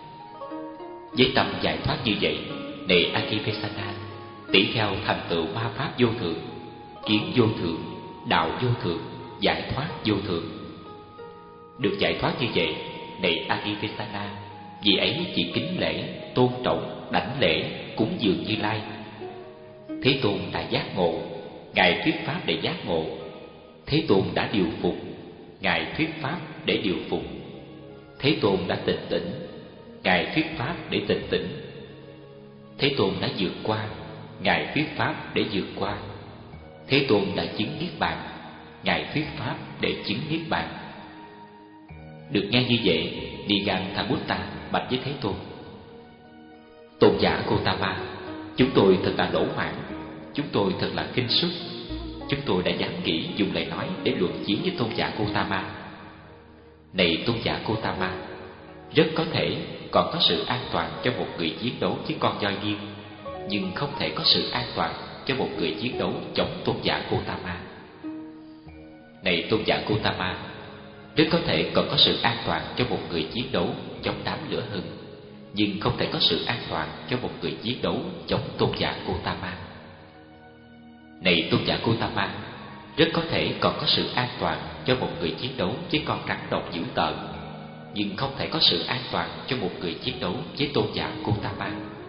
Với tâm giải thoát như vậy, này Akivesana, tỷ kheo thành tựu ma pháp vô thượng, kiến vô thượng, đạo vô thượng, giải thoát vô thượng. Được giải thoát như vậy, này Akivesana, vì ấy chỉ kính lễ, tôn trọng, đảnh lễ, cúng dường Như Lai. Thế Tôn đã giác ngộ, Ngài thuyết pháp để giác ngộ. Thế Tôn đã điều phục, Ngài thuyết pháp để điều phục. Thế Tôn đã tịnh tỉnh, Ngài thuyết pháp để tịnh tỉnh. Thế Tôn đã vượt qua, Ngài thuyết pháp để vượt qua. Thế Tôn đã chứng niết bàn, Ngài thuyết pháp để chứng niết bàn. Được nghe như vậy, Niganthabutta bạch với Thế Tôn: Tôn giả Gotama, chúng tôi thật là lỗ mãn, chúng tôi thật là kinh suất. Chúng tôi đã dám nghĩ dùng lời nói để luận chiến với tôn giả Gotama. Này tôn giả Gotama, rất có thể còn có sự an toàn cho một người chiến đấu với con voi điên, nhưng không thể có sự an toàn cho một người chiến đấu chống tôn giả Gotama. Này tôn giả Gotama, rất có thể còn có sự an toàn cho một người chiến đấu chống đám lửa hừng, nhưng không thể có sự an toàn cho một người chiến đấu chống tôn giả Gotama. Này tôn giả Gotama, rất có thể còn có sự an toàn cho một người chiến đấu với con rắn độc dữ tợn, nhưng không thể có sự an toàn cho một người chiến đấu với tôn giả Gotama.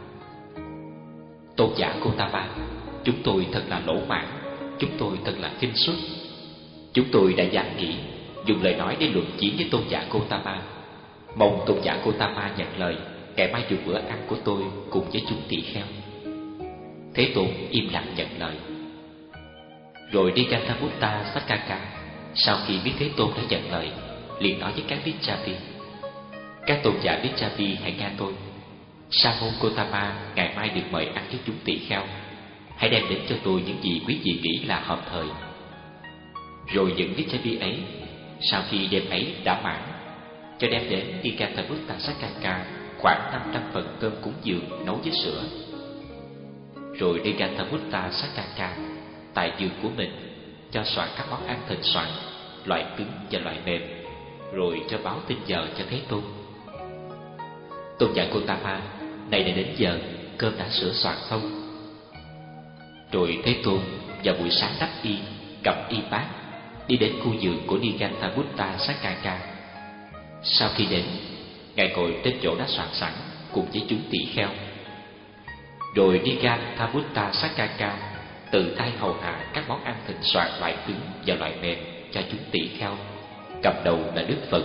Tôn giả Gotama, chúng tôi thật là lỗ mãn, chúng tôi thật là kinh suất. Chúng tôi đã dám nghĩ dùng lời nói để luận chiến với tôn giả Gotama. Mong tôn giả Gotama nhận lời, ngày mai dùng bữa ăn của tôi cùng với chúng tỳ kheo. Thế Tôn im lặng nhận lời. Rồi Niganthabutta Sakkaka sau khi biết Thế Tôn đã nhận lời, liền nói với các Vichavi: Các tôn giả Vichavi hãy nghe tôi. Sa môn Gotama ngày mai được mời ăn với chúng tỳ kheo. Hãy đem đến cho tôi những gì quý vị nghĩ là hợp thời. Rồi những Vichavi ấy sau khi đêm ấy đã mãn, cho đem đến Niganthabutta Sakkaka khoảng năm trăm phần cơm cúng dường nấu với sữa. Rồi Niganthabutta Sakkaka tại giường của mình cho soạn các món ăn thịnh soạn, loại cứng và loại mềm, rồi cho báo tin giờ cho Thế Tôn. Tôn giả Gotama, này đã đến giờ, cơm đã sửa soạn xong. Rồi Thế Tôn vào buổi sáng đắp y, cầm y bát, đi đến khu vườn của Niganthabutta Sakkaka. Sau khi đến, Ngài ngồi trên chỗ đã soạn sẵn cùng với chúng tỳ kheo. Rồi Niganthabutta Sakkaka tự tay hầu hạ các món ăn thịnh soạn loại cứng và loại mềm cho chúng tỳ kheo, cầm đầu là Đức Phật.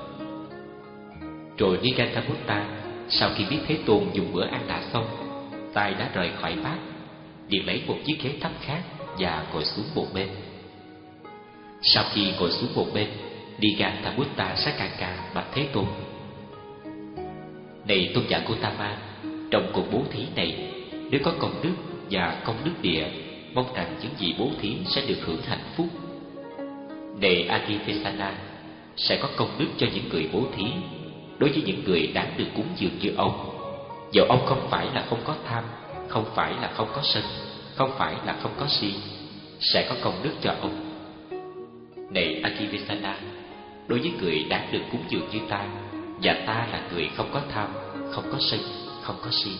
Rồi Niganthabutta sau khi biết Thế Tôn dùng bữa ăn đã xong, tay đã rời khỏi bát, liền lấy một chiếc ghế thấp khác và ngồi xuống một bên. Sau khi ngồi xuống một bên, Niganthabutta Sakkaka bạch Thế Tôn: Này tôn giả Gotama, trong cuộc bố thí này, nếu có công đức và công đức địa, mong rằng những gì bố thí sẽ được hưởng hạnh phúc. Này Akivesana, sẽ có công đức cho những người bố thí, đối với những người đáng được cúng dường như ông. Dẫu ông không phải là không có tham, không phải là không có sân, không phải là không có si, sẽ có công đức cho ông. Này Akivesana, đối với người đáng được cúng dường như ta, và ta là người không có tham, không có sân, không có si.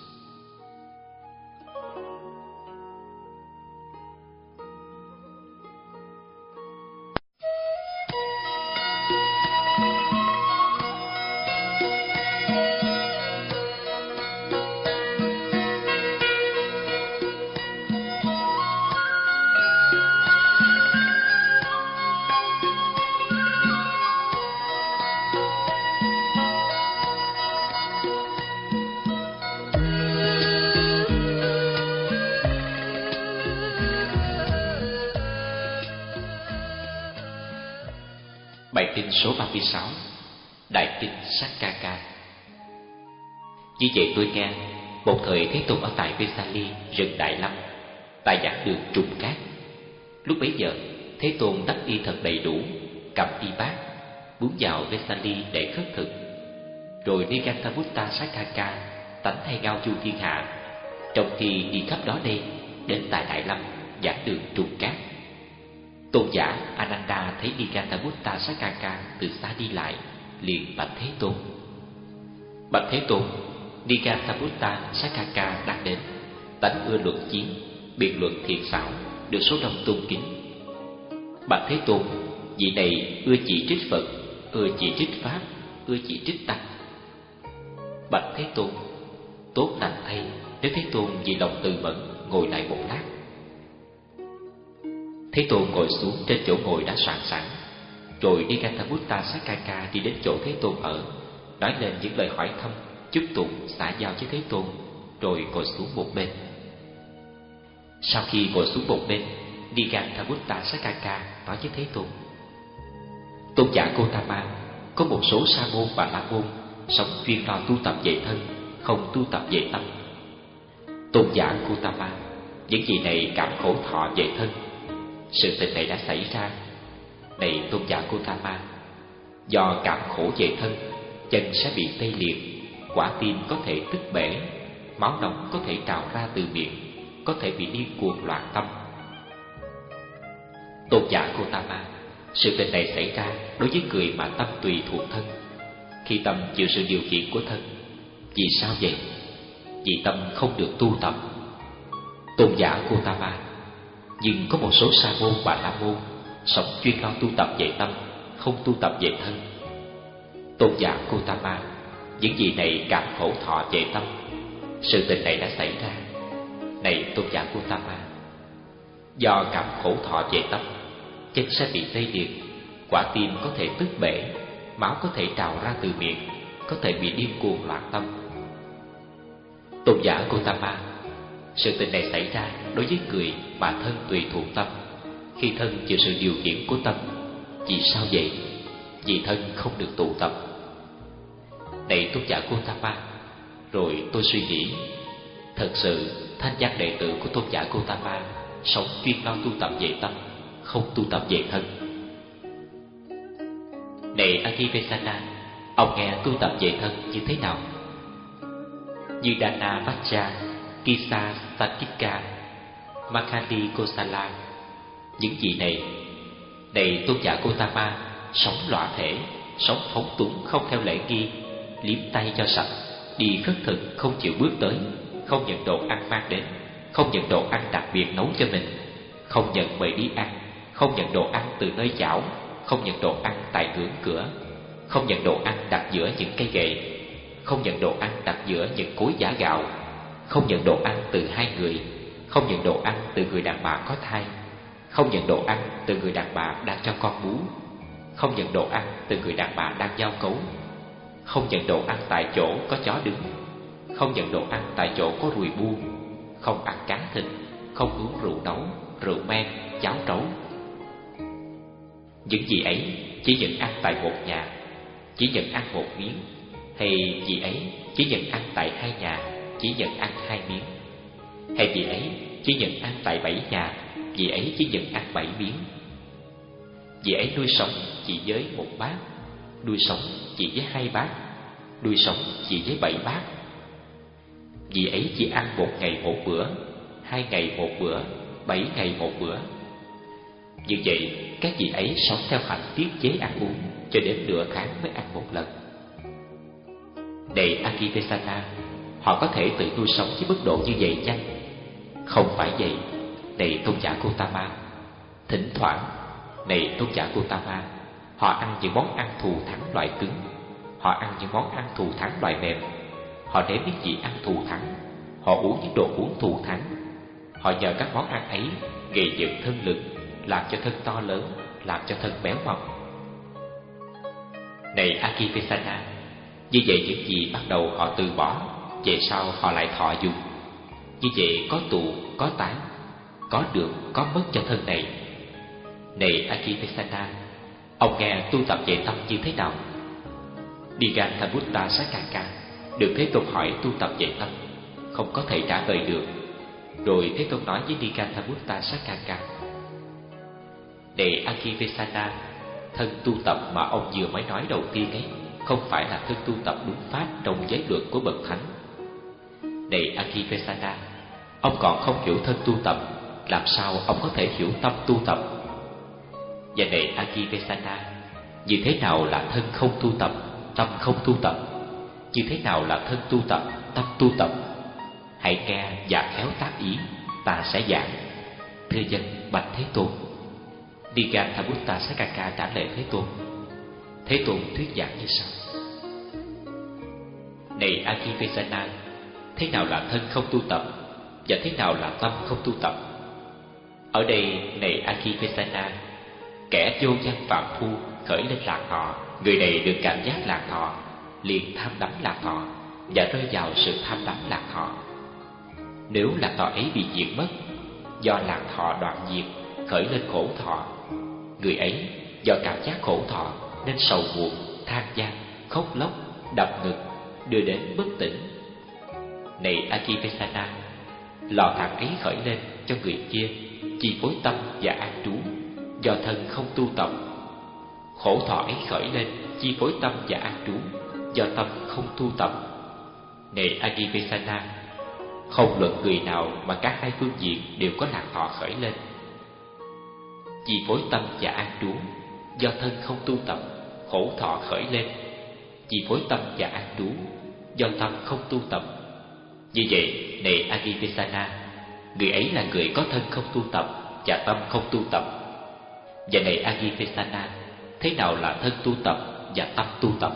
Bài kinh số ba mươi sáu, Đại kinh Sakkaka. Như vậy tôi nghe, một thời Thế Tôn ở tại Vesali, rừng Đại Lâm, tại giảng đường Trùng Cát. Lúc bấy giờ, Thế Tôn đắp y thật đầy đủ, cầm y bát, bước vào Vesali để khất thực. Rồi Nigantabutta Sakkaka tánh hay ngao du thiên hạ, trong khi đi khắp đó đây, đến tại Đại Lâm giảng đường Trùng Cát. Tôn giả Ananda thấy Nigantabutta Sakkaka từ xa đi lại, liền bạch Thế Tôn. Bạch Thế Tôn, Nigantabutta Sakkaka đang đến, tánh ưa luận chiến, biện luận thiện xảo, được số đông tôn kính. Bạch Thế Tôn, vị này ưa chỉ trích Phật, ưa chỉ trích Pháp, ưa chỉ trích Tăng. Bạch Thế Tôn, tốt lành thay nếu Thế Tôn vì lòng từ mẫn ngồi lại một lát. Thế Tôn ngồi xuống trên chỗ ngồi đã soạn sẵn. Rồi Nigantabutta Sakkaka đi đến chỗ Thế Tôn ở, nói lên những lời hỏi thăm, chúc tụng, xã giao với Thế Tôn, rồi ngồi xuống một bên. Sau khi ngồi xuống một bên, Nigantabutta Sakkaka nói với Thế Tôn: Tôn giả Gotama, có một số sa môn và la môn sống chuyên lo tu tập về thân, không tu tập về tâm. Tôn giả Gotama, những vị này cảm khổ thọ về thân. Sự tình này đã xảy ra. Này Tôn giả Gotama, do cảm khổ về thân, chân sẽ bị tê liệt, quả tim có thể tức bể, máu nóng có thể trào ra từ miệng, có thể bị điên cuồng loạn tâm. Tôn giả Gotama, sự tình này xảy ra đối với người mà tâm tùy thuộc thân. Khi tâm chịu sự điều khiển của thân. Vì sao vậy? Vì tâm không được tu tập. Tôn giả Gotama, nhưng có một số sa môn và la môn sống chuyên lo tu tập về tâm, không tu tập về thân. Tôn giả Gotama, những gì này cảm khổ thọ về tâm. Sự tình này đã xảy ra. Này Tôn giả Gotama, do cảm khổ thọ về tâm, chân sẽ bị tê liệt, quả tim có thể tức bể, máu có thể trào ra từ miệng, có thể bị điên cuồng loạn tâm. Tôn giả Gotama, sự tình này xảy ra đối với người mà thân tùy thuộc tâm. Khi thân chịu sự điều khiển của tâm. Vì sao vậy? Vì thân không được tụ tập. Này Tôn giả Gotama, rồi tôi suy nghĩ, thật sự thanh văn đệ tử của Tôn giả Gotama sống chuyên lo tu tập về tâm, không tu tập về thân. Này Akivesana, ông nghe tu tập về thân như thế nào? Như Dana Vacha, Kisa Satika, Makali Kosala, những gì này. Này Tôn giả Gotama, sống lõa thể, sống phóng túng không theo lễ nghi, liếm tay cho sạch, đi khất thực không chịu bước tới, không nhận đồ ăn mang đến, không nhận đồ ăn đặc biệt nấu cho mình, không nhận mời đi ăn, không nhận đồ ăn từ nơi chảo, không nhận đồ ăn tại ngưỡng cửa, không nhận đồ ăn đặt giữa những cây gậy, không nhận đồ ăn đặt giữa những cối giã gạo, không nhận đồ ăn từ hai người, không nhận đồ ăn từ người đàn bà có thai, không nhận đồ ăn từ người đàn bà đang cho con bú, không nhận đồ ăn từ người đàn bà đang giao cấu, không nhận đồ ăn tại chỗ có chó đứng, không nhận đồ ăn tại chỗ có ruồi bu, không ăn cá thịt, không uống rượu nấu, rượu men, cháo trấu. Những gì ấy chỉ nhận ăn tại một nhà, chỉ nhận ăn một miếng, hay gì ấy chỉ nhận ăn tại hai nhà, chỉ nhận ăn hai miếng, hay gì ấy chỉ nhận ăn tại bảy nhà, vì ấy chỉ nhận ăn bảy miếng. Vì ấy nuôi sống chỉ với một bát, nuôi sống chỉ với hai bát, nuôi sống chỉ với bảy bát. Vì ấy chỉ ăn một ngày một bữa, hai ngày một bữa, bảy ngày một bữa. Như vậy, các vị ấy sống theo hạnh tiết chế ăn uống cho đến nửa tháng mới ăn một lần. Này Akivesana, họ có thể tự nuôi sống với mức độ như vậy chăng? Không phải vậy, này tôn giả Gotama. Thỉnh thoảng, này tôn giả Gotama, họ ăn những món ăn thù thắng loại cứng, họ ăn những món ăn thù thắng loại mềm, họ nếm những gì ăn thù thắng, họ uống những đồ uống thù thắng. Họ nhờ các món ăn ấy gây dựng thân lực, làm cho thân to lớn, làm cho thân béo mập. Này Akivesana, như vậy những gì bắt đầu họ từ bỏ, về sau họ lại thọ dùng. Như vậy có tụ, có tán, có được, có mất cho thân này. Này Akivesana, ông nghe tu tập về tâm như thế nào? Nigathabutta Sakaka được Thế Tôn hỏi tu tập về tâm, không có thể trả lời được. Rồi Thế Tôn nói với Nigathabutta Sakaka: Này Akivesana, thân tu tập mà ông vừa mới nói đầu tiên ấy không phải là thân tu tập đúng pháp trong giới luật của bậc thánh. Này Akivesana, ông còn không hiểu thân tu tập, làm sao ông có thể hiểu tâm tu tập? Và này Akivesana, như thế nào là thân không tu tập, tâm không tu tập? Như thế nào là thân tu tập, tâm tu tập? Hãy nghe và khéo tác ý, ta sẽ giảng. Thưa dân, bạch Thế Tôn. Nigathabutta Sakaka trả lời Thế Tôn. Thế Tôn thuyết giảng như sau: Này Akivesana, thế nào là thân không tu tập, và thế nào là tâm không tu tập? Ở đây, này Akivesana, kẻ vô văn phạm phu khởi lên lạc thọ, người này được cảm giác lạc thọ, liền tham đắm lạc thọ và rơi vào sự tham đắm lạc thọ. Nếu lạc thọ ấy bị diệt mất, do lạc thọ đoạn diệt khởi lên khổ thọ, người ấy do cảm giác khổ thọ nên sầu muộn, than van, khóc lóc, đập ngực, đưa đến bất tỉnh. Này Akivesana, lò than ấy khởi lên cho người kia, chi phối tâm và an trú, do thân không tu tập. Khổ thọ ấy khởi lên chi phối tâm và an trú, do tâm không tu tập. Này Akivesana, không luận người nào mà cả hai phương diện đều có lạc thọ khởi lên. Chi phối tâm và an trú, do thân không tu tập, khổ thọ khởi lên. Chi phối tâm và an trú, do tâm không tu tập. Như vậy, này Akivesana, người ấy là người có thân không tu tập và tâm không tu tập. Và này Akivesana, thế nào là thân tu tập và tâm tu tập?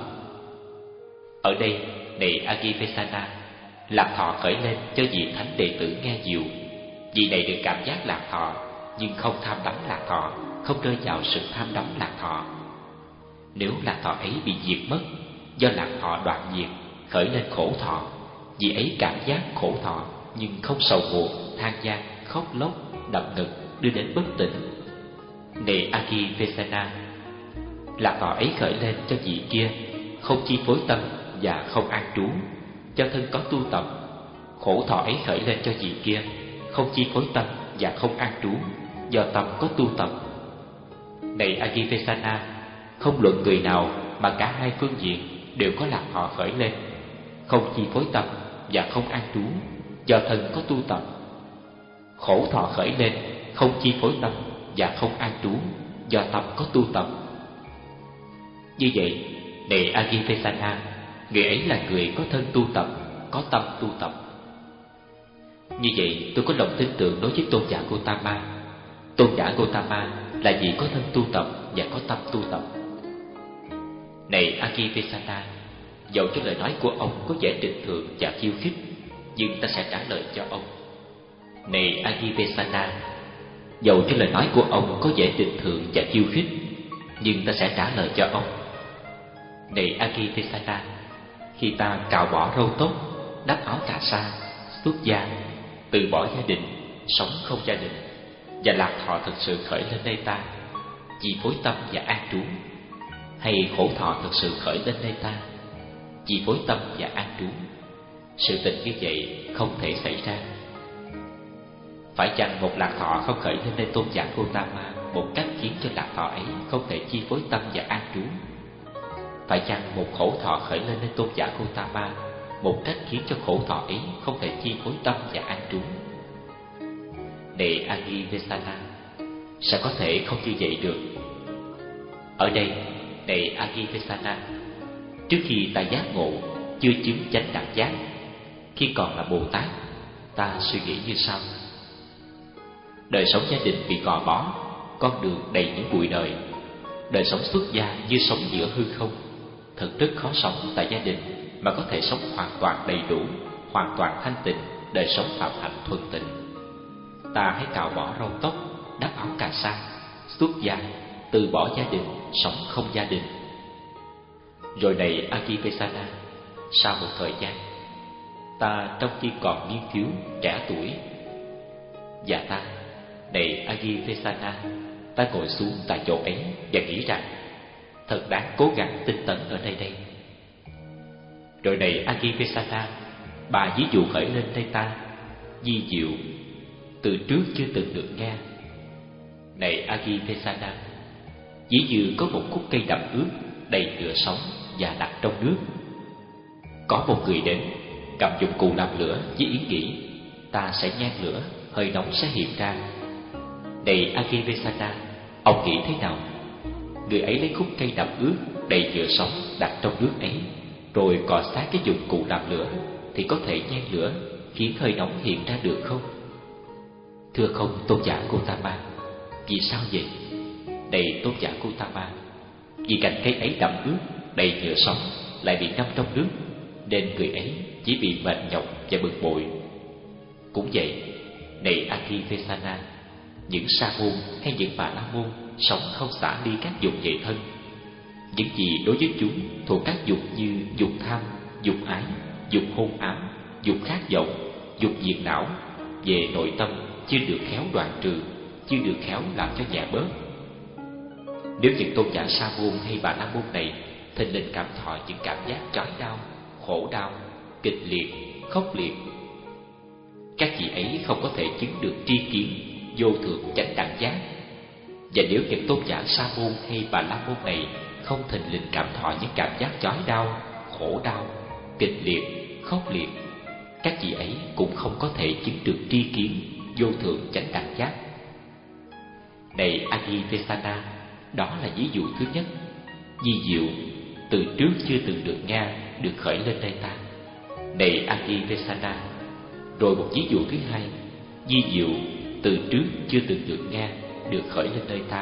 Ở đây, này Akivesana, lạc thọ khởi lên cho vị thánh đệ tử nghe nhiều. Vị này được cảm giác lạc thọ, nhưng không tham đắm lạc thọ, không rơi vào sự tham đắm lạc thọ. Nếu lạc thọ ấy bị diệt mất, do lạc thọ đoạn diệt khởi lên khổ thọ, vị ấy cảm giác khổ thọ nhưng không sầu muộn, than van, khóc lóc, đập ngực, đưa đến bất tỉnh. Này Akivesana, lạc thọ ấy khởi lên cho vị kia, không chi phối tâm và không an trú, cho thân có tu tập. Khổ thọ ấy khởi lên cho vị kia, không chi phối tâm và không an trú, do tâm có tu tập. Này Akivesana, không luận người nào mà cả hai phương diện đều có lạc thọ khởi lên, không chi phối tâm và không an trú, do thân có tu tập. Khổ thọ khởi lên, không chi phối tâm và không an trú, do tâm có tu tập. Như vậy, này Akivesana, người ấy là người có thân tu tập, có tâm tu tập. Như vậy, tôi có lòng tin tưởng đối với tôn giả Gotama. Tôn giả Gotama là vị có thân tu tập và có tâm tu tập. Này Akivesana, dẫu cho lời nói của ông có vẻ trịch thượng và khiêu khích, nhưng ta sẽ trả lời cho ông. Này Akivesana, dẫu cho lời nói của ông có vẻ trịch thượng và khiêu khích, nhưng ta sẽ trả lời cho ông. Này Akivesana, khi ta cạo bỏ râu tóc, đắp áo cà sa, xuất gia, từ bỏ gia đình, sống không gia đình, và lạc thọ thực sự khởi lên nơi ta, chi phối tâm và an trú, hay khổ thọ thực sự khởi lên nơi ta, chi phối tâm và an trú, sự tình như vậy không thể xảy ra. Phải chăng một lạc thọ không khởi lên nơi tôn giả Gotama một cách khiến cho lạc thọ ấy không thể chi phối tâm và an trú? Phải chăng một khổ thọ khởi lên nơi tôn giả Gotama một cách khiến cho khổ thọ ấy không thể chi phối tâm và an trú? Này Agivesana, sao có thể không như vậy được? Ở đây, này Agivesana, trước khi ta giác ngộ, chưa chứng chánh đẳng giác, khi còn là Bồ Tát, ta suy nghĩ như sau: đời sống gia đình bị gò bó, con đường đầy những bụi đời. Đời sống xuất gia như sống giữa hư không, thật rất khó sống tại gia đình mà có thể sống hoàn toàn đầy đủ, hoàn toàn thanh tịnh, đời sống phạm hạnh thuần tịnh. Ta hãy cạo bỏ râu tóc, đắp áo cà sa, xuất gia, từ bỏ gia đình, sống không gia đình. Rồi này Agivesana, sau một thời gian, ta trong khi còn niên thiếu trẻ tuổi, và ta, này Agivesana, ta ngồi xuống tại chỗ ấy và nghĩ rằng thật đáng cố gắng tinh tấn ở nơi đây. Rồi này Agivesana, bà ví dụ khởi lên đây ta, di diệu, từ trước chưa từng được nghe. Này Agivesana, ví như có một khúc cây đậm ướt đầy lửa sống và đặt trong nước. Có một người đến, cầm dụng cụ làm lửa với ý nghĩ ta sẽ nhang lửa, hơi nóng sẽ hiện ra. Này Agivesana, ông nghĩ thế nào? Người ấy lấy khúc cây đậm ướt đầy lửa sống đặt trong nước ấy, rồi cọ sát cái dụng cụ làm lửa, thì có thể nhang lửa khiến hơi nóng hiện ra được không? Thưa không, tôn giả Gotama. Vì sao vậy? Này tôn giả Gotama, vì cành cây ấy đậm ướt đầy nhựa sống lại bị ngâm trong nước, nên người ấy chỉ bị mệt nhọc và bực bội. Cũng vậy, này Agivesana, những sa môn hay những bà la môn sống không xả ly các dục về thân. Những gì đối với chúng thuộc các dục như dục tham, dục ái, dục hôn ám, dục khát vọng, dục diệt não, về nội tâm chưa được khéo đoạn trừ, chưa được khéo làm cho nhẹ bớt. Nếu những tôn giả sa môn hay bà la môn này thình lình cảm thọ những cảm giác chói đau, khổ đau, kịch liệt, khốc liệt, các vị ấy không có thể chứng được tri kiến vô thượng chánh đẳng giác. Và nếu những tôn giả sa môn hay bà la môn này không thình lình cảm thọ những cảm giác chói đau, khổ đau, kịch liệt, khốc liệt, các vị ấy cũng không có thể chứng được tri kiến vô thượng chánh đẳng giác. Này Agivesana, đó là ví dụ thứ nhất, di diệu, từ trước chưa từng được nghe, được khởi lên đây ta. Này Agivesana, rồi một ví dụ thứ hai, di diệu, từ trước chưa từng được nghe, được khởi lên nơi ta.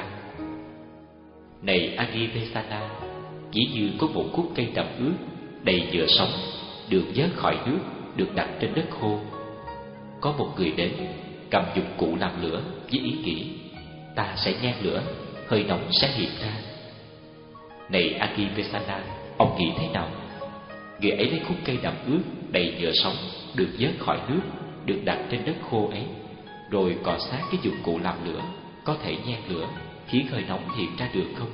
Này Agivesana, chỉ như có một khúc cây đậm ướt đầy nhựa sống được vớt khỏi nước, được đặt trên đất khô. Có một người đến, cầm dụng cụ làm lửa với ý nghĩ ta sẽ nhang lửa, hơi nóng sẽ hiện ra. Này Agivesana, ông nghĩ thế nào? Người ấy lấy khúc cây đậm ướt đầy nhựa sống được vớt khỏi nước, được đặt trên đất khô ấy, rồi cọ sát cái dụng cụ làm lửa, có thể nhang lửa khiến hơi nóng hiện ra được không?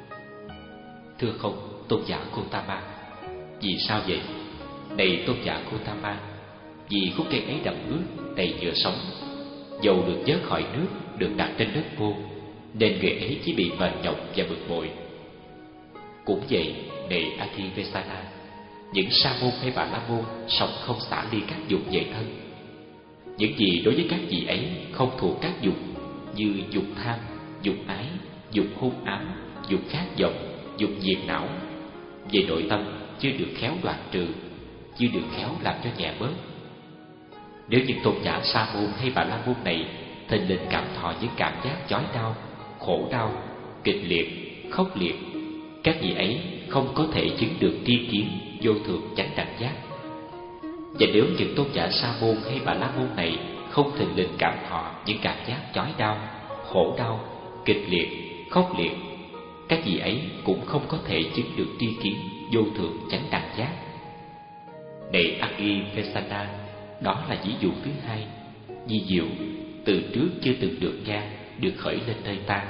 Thưa không, tôn giả Gotama. Vì sao vậy? Này tôn giả Gotama, vì khúc cây ấy đậm ướt đầy nhựa sống, dầu được vớt khỏi nước, được đặt trên đất khô, nên người ấy chỉ bị mệt nhọc và bực bội. Cũng vậy, này Agivesana, những sa môn hay bà la môn sống không xả ly các dục về thân. Những gì đối với các vị ấy không thuộc các dục như dục tham, dục ái, dục hôn ám, dục khát vọng, dục diệt não, về nội tâm chưa được khéo đoạn trừ, chưa được khéo làm cho nhẹ bớt. Nếu những tôn giả sa môn hay bà la môn này thình lình cảm thọ những cảm giác chói đau, khổ đau, kịch liệt, khốc liệt, các vị ấy không có thể chứng được tri kiến vô thượng chánh đẳng giác. Và nếu những tôn giả sa môn hay bà la môn này không thình lình cảm thọ những cảm giác chói đau, khổ đau, kịch liệt, khốc liệt, các vị ấy cũng không có thể chứng được tri kiến vô thượng chánh đẳng giác. Này Agivesana, đó là ví dụ thứ hai, di diệu, từ trước chưa từng được nghe, được khởi lên nơi ta.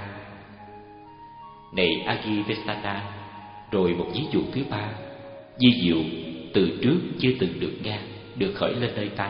Này Agivesana, rồi một ví dụ thứ ba, di diệu, từ trước chưa từng được nghe, được khởi lên nơi ta.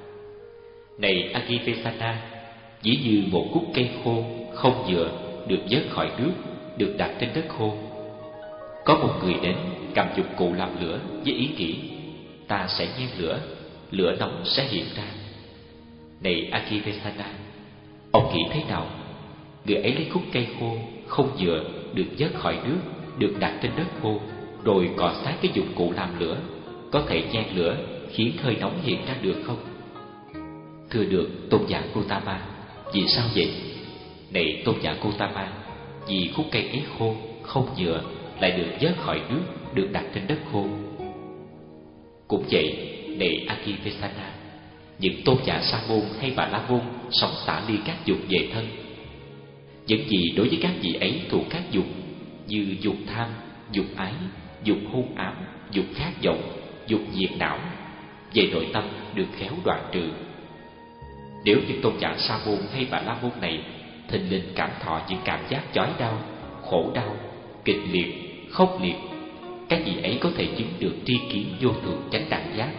Này Agivesana, ví như một khúc cây khô không nhựa được vớt khỏi nước, được đặt trên đất khô. Có một người đến, cầm dụng cụ làm lửa với ý nghĩ ta sẽ nhang lửa, lửa nóng sẽ hiện ra. Này Agivesana, Ông nghĩ thế nào? Người ấy lấy khúc cây khô không nhựa được vớt khỏi nước, được đặt trên đất khô, rồi cọ sát cái dụng cụ làm lửa, có thể nhen lửa khiến hơi nóng hiện ra được không? Thưa được, tôn giả Gautama. Vì sao vậy? Này tôn giả Gautama, vì khúc cây ấy khô không nhựa lại được vớt khỏi nước, được đặt trên đất khô. Cũng vậy, này Akivesana, những tôn giả Sa môn hay Bà La môn sống xả ly các dục về thân. Những gì đối với các vị ấy thuộc các dục như dục tham, dục ái, dục hung ám, dục khát vọng, dục diệt não, về nội tâm được khéo đoạn trừ. Nếu những tôn giả Sa môn hay Bà La môn này thình lình cảm thọ những cảm giác chói đau, khổ đau, kịch liệt, khốc liệt, các vị ấy có thể chứng được tri kiến vô thượng chánh đẳng giác.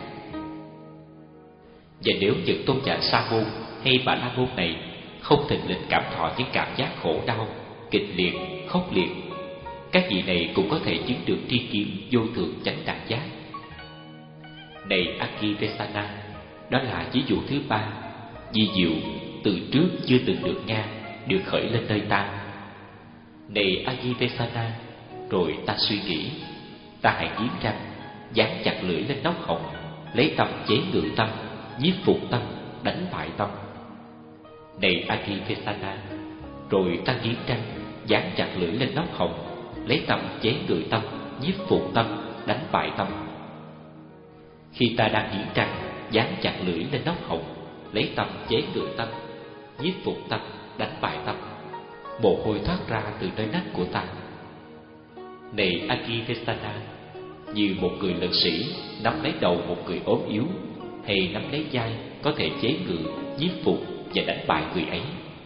Và nếu những tôn giả Sa môn hay Bà La môn này không thình lình cảm thọ những cảm giác khổ đau, kịch liệt, khốc liệt, các vị này cũng có thể chứng được tri kiến vô thượng chánh đẳng giác. Này Akivesana, đó là ví dụ thứ ba, vi diệu từ trước chưa từng được nghe, được khởi lên nơi ta. Này Akivesana, rồi ta suy nghĩ, ta hãy nghiến răng, dán chặt lưỡi lên nóc họng, lấy tâm chế ngự tâm, nhiếp phục tâm, đánh bại tâm. Này Akivesana, rồi ta nghiến răng, dán chặt lưỡi lên nóc họng, lấy tâm chế ngự tâm, nhiếp phục tâm, đánh bại tâm. Khi ta đang nghiến răng, dán chặt lưỡi lên nóc họng, lấy tâm chế ngự tâm, nhiếp phục tâm, đánh bại tâm, mồ hôi thoát ra từ nơi nách của ta. Này Akivesana, như một người lực sĩ nắm lấy đầu một người ốm yếu, hay nắm lấy vai có thể chế ngự, nhiếp phục và đánh bại người ấy.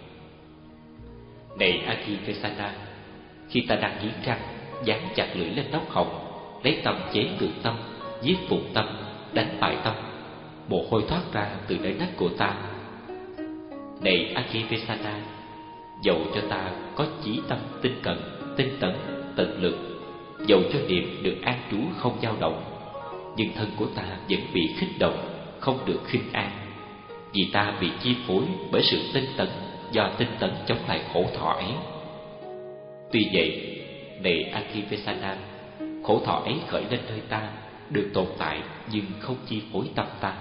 Này Akivesana, khi ta đang nghiến răng, dán chặt lưỡi lên nóc họng, lấy tâm chế ngự tâm, nhiếp phục tâm, đánh bại tâm, mồ hôi thoát ra từ nơi nách của ta. Này Akivesana, dầu cho ta có chí tâm tinh cận, tinh tấn, tận lực, dầu cho niệm được an trú không dao động, nhưng thân của ta vẫn bị khích động, không được khinh an, vì ta bị chi phối bởi sự tinh tấn, do tinh tấn chống lại khổ thọ ấy. Tuy vậy, này Akivesana, khổ thọ ấy khởi lên nơi ta, được tồn tại nhưng không chi phối tâm ta.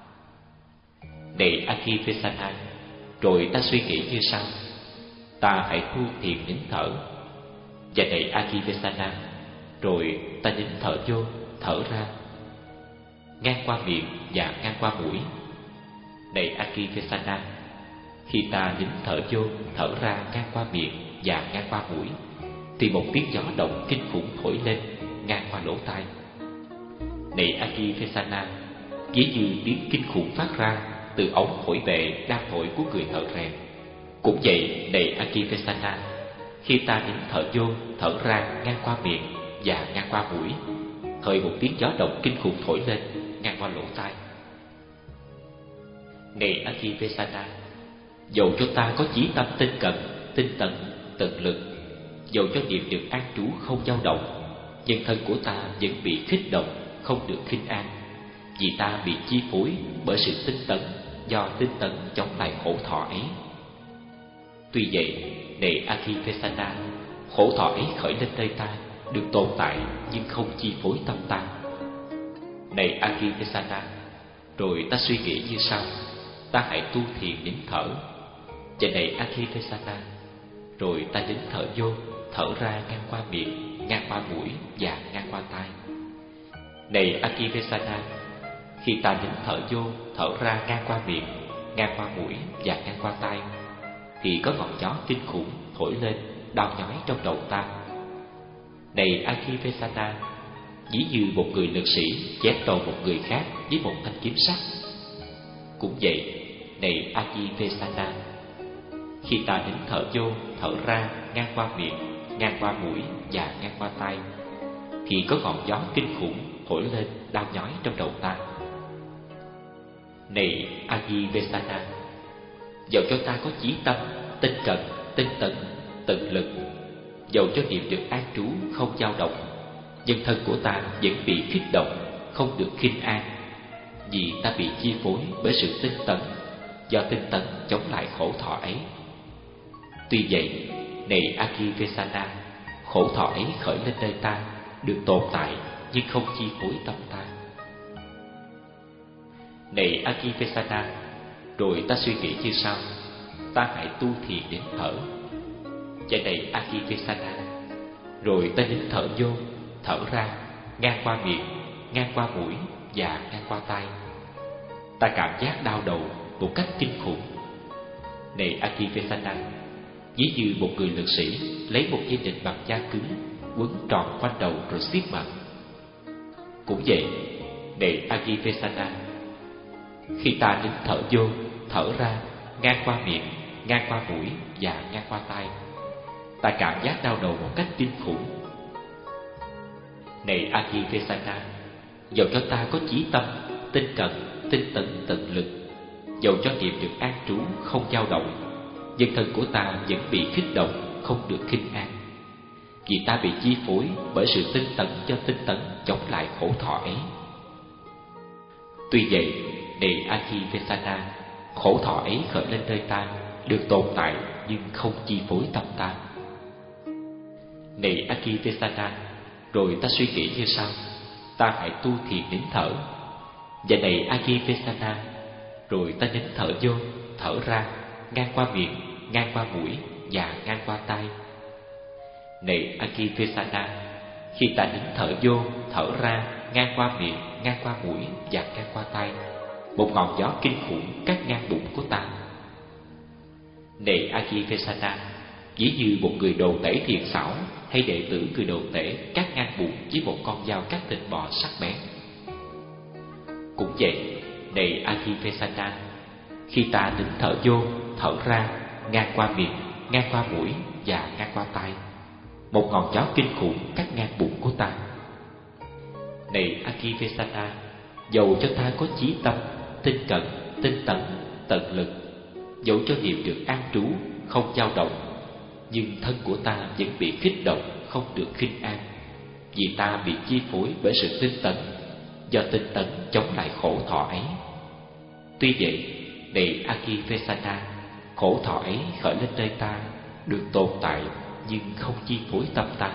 Này Akivesana, rồi ta suy nghĩ như sau, ta hãy thu thiền nín thở. Và này Akivesana, rồi ta nín thở vô, thở ra, ngang qua miệng và ngang qua mũi. Này Akivesana, khi ta nín thở vô, thở ra ngang qua miệng và ngang qua mũi, thì một tiếng gió động kinh khủng thổi lên ngang qua lỗ tai. Này Akivesana, ví như tiếng kinh khủng phát ra từ ống thổi bệ đang thổi của người thợ rèn. Cũng vậy, này Akivesana, khi ta nín thở vô, thở ra ngang qua miệng và ngang qua mũi, thời một tiếng gió động kinh khủng thổi lên ngang qua lỗ tai. Này Akivesana, dầu cho ta có chí tâm tinh cận, tinh tấn, tận lực, dầu cho niệm được an trú không dao động, nhưng thân của ta vẫn bị khích động, không được khinh an, vì ta bị chi phối bởi sự tinh tấn, do tinh tấn chống lại khổ thọ ấy. Tuy vậy, này Akivesana, khổ thọ ấy khởi lên nơi ta, được tồn tại nhưng không chi phối tâm ta. Này Akivesana, rồi ta suy nghĩ như sau, ta hãy tu thiền nín thở. Và này Akivesana, rồi ta nín thở vô, thở ra ngang qua miệng, ngang qua mũi và ngang qua tai. Này Akivesana, khi ta nín thở vô, thở ra ngang qua miệng, ngang qua mũi và ngang qua tai, thì có ngọn gió kinh khủng thổi lên, đau nhói trong đầu ta. Này Akivesana, ví như một người lực sĩ chém đầu một người khác với một thanh kiếm sắt. Cũng vậy, này Akivesana, khi ta nín thở vô, thở ra ngang qua miệng, ngang qua mũi và ngang qua tai, thì có ngọn gió kinh khủng thổi lên, đau nhói trong đầu ta. Này Akivesana, dầu cho ta có chí tâm, tinh cận, tinh tấn, tận lực, dầu cho niệm được an trú không dao động, nhưng thân của ta vẫn bị khích động, không được khinh an, vì ta bị chi phối bởi sự tinh tấn, do tinh tấn chống lại khổ thọ ấy. Tuy vậy, này Akivesana, khổ thọ ấy khởi lên nơi ta, được tồn tại nhưng không chi phối tâm ta. Này Akivesana, rồi ta suy nghĩ như sau: ta hãy tu thiền đến thở. Và này Akivesana, rồi ta nín thở vô, thở ra, ngang qua miệng, ngang qua mũi và ngang qua tai. Ta cảm giác đau đầu một cách kinh khủng. Này Akivesana, ví như một người lực sĩ lấy một dây nịt bằng da cứng quấn tròn quanh đầu rồi siết mạnh. Cũng vậy, này Akivesana, khi ta nín thở vô, thở ra, ngang qua miệng, ngang qua mũi và ngang qua tai, ta cảm giác đau đầu một cách kinh khủng. Này Akivesana, dầu cho ta có chí tâm, tinh cận, tinh tấn tận lực, dầu cho niệm được an trú không dao động, nhưng thân của ta vẫn bị kích động, không được khinh an, vì ta bị chi phối bởi sự tinh tấn do tinh tấn chống lại khổ thọ ấy. Tuy vậy, này Akivesana, khổ thọ ấy khởi lên nơi ta, được tồn tại nhưng không chi phối tâm ta. Này Akivesana, rồi ta suy nghĩ như sau: ta hãy tu thiền nín thở. Và này Akivesana, rồi ta nín thở vô, thở ra, ngang qua miệng, ngang qua mũi và ngang qua tai. Này Akivesana, khi ta nín thở vô, thở ra, ngang qua miệng, ngang qua mũi và ngang qua tai, một ngọn gió kinh khủng cắt ngang bụng của ta. Này Akivesana, ví như một người đồ tể thiền xảo hay đệ tử người đồ tể cắt ngang bụng với một con dao cắt thịt bò sắc bén. Cũng vậy, này Akivesana, khi ta nín thở vô, thở ra, ngang qua miệng, ngang qua mũi và ngang qua tai, một ngọn gió kinh khủng cắt ngang bụng của ta. Này Akivesana, dầu cho ta có chí tâm, tinh cận, tinh tấn, tận lực, dẫu cho niệm được an trú không dao động, nhưng thân của ta vẫn bị kích động, không được khinh an, vì ta bị chi phối bởi sự tinh tấn, do tinh tấn chống lại khổ thọ ấy. Tuy vậy, này Akivesana, khổ thọ ấy khởi lên nơi ta, được tồn tại nhưng không chi phối tâm ta.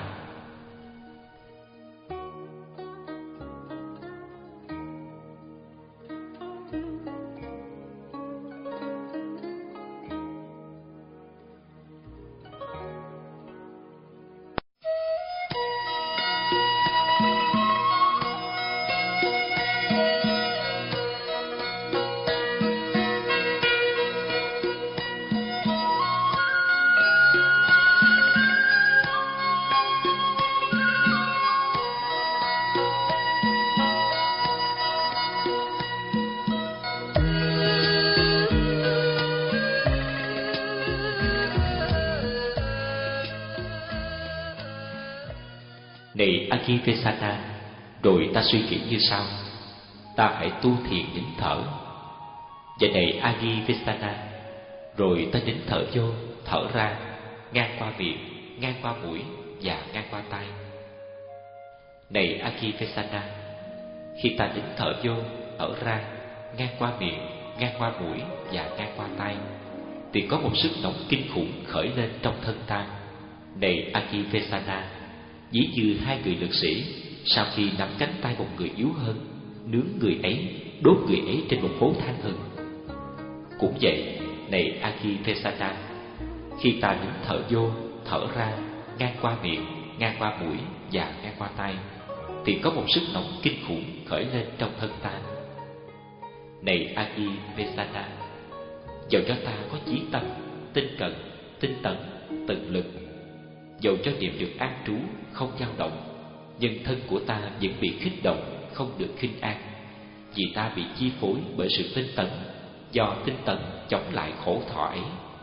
Này Akivesana, rồi ta suy nghĩ như sau: ta hãy tu thiền nín thở. Và này Akivesana, rồi ta nín thở vô, thở ra, ngang qua miệng, ngang qua mũi và ngang qua tai. Này Akivesana, khi ta nín thở vô, thở ra, ngang qua miệng, ngang qua mũi và ngang qua tai, thì có một sức nóng kinh khủng khởi lên trong thân ta. Này Akivesana, ví như hai người lực sĩ sau khi nắm cánh tay một người yếu hơn, nướng người ấy, đốt người ấy trên một hố than hừng. Cũng vậy, này Akivesana, khi ta nín thở vô, thở ra, ngang qua miệng, ngang qua mũi và ngang qua tai, thì có một sức nóng kinh khủng khởi lên trong thân ta. Này Akivesana, dầu cho ta có chí tâm, tinh cận, tinh tấn, tận lực, dầu cho niệm được an trú không dao động, nhưng thân của ta vẫn bị kích động, không được khinh an, vì ta bị chi phối bởi sự tinh tấn, do tinh tấn chống lại khổ thọ ấy.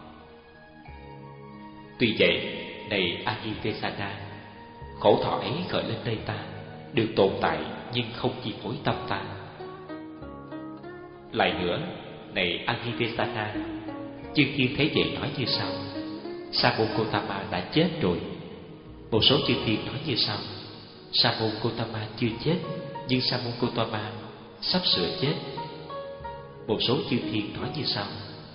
Tuy vậy, này Akivesana, khổ thọ ấy khởi lên nơi ta, được tồn tại nhưng không chi phối tâm ta. Lại nữa, này Akivesana, chư thiên thấy vậy nói như sau: Sa môn Gotama đã chết rồi. Một số chư thiên nói như sau: Sa môn Gotama chưa chết, nhưng Sa môn Gotama sắp sửa chết. Một số chư thiên nói như sau: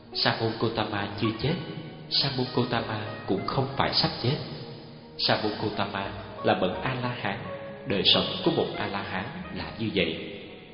Sa môn Gotama chưa chết, Sa môn Gotama cũng không phải sắp chết. Sa môn Gotama là bậc A-la-hán, đời sống của một A-la-hán là như vậy.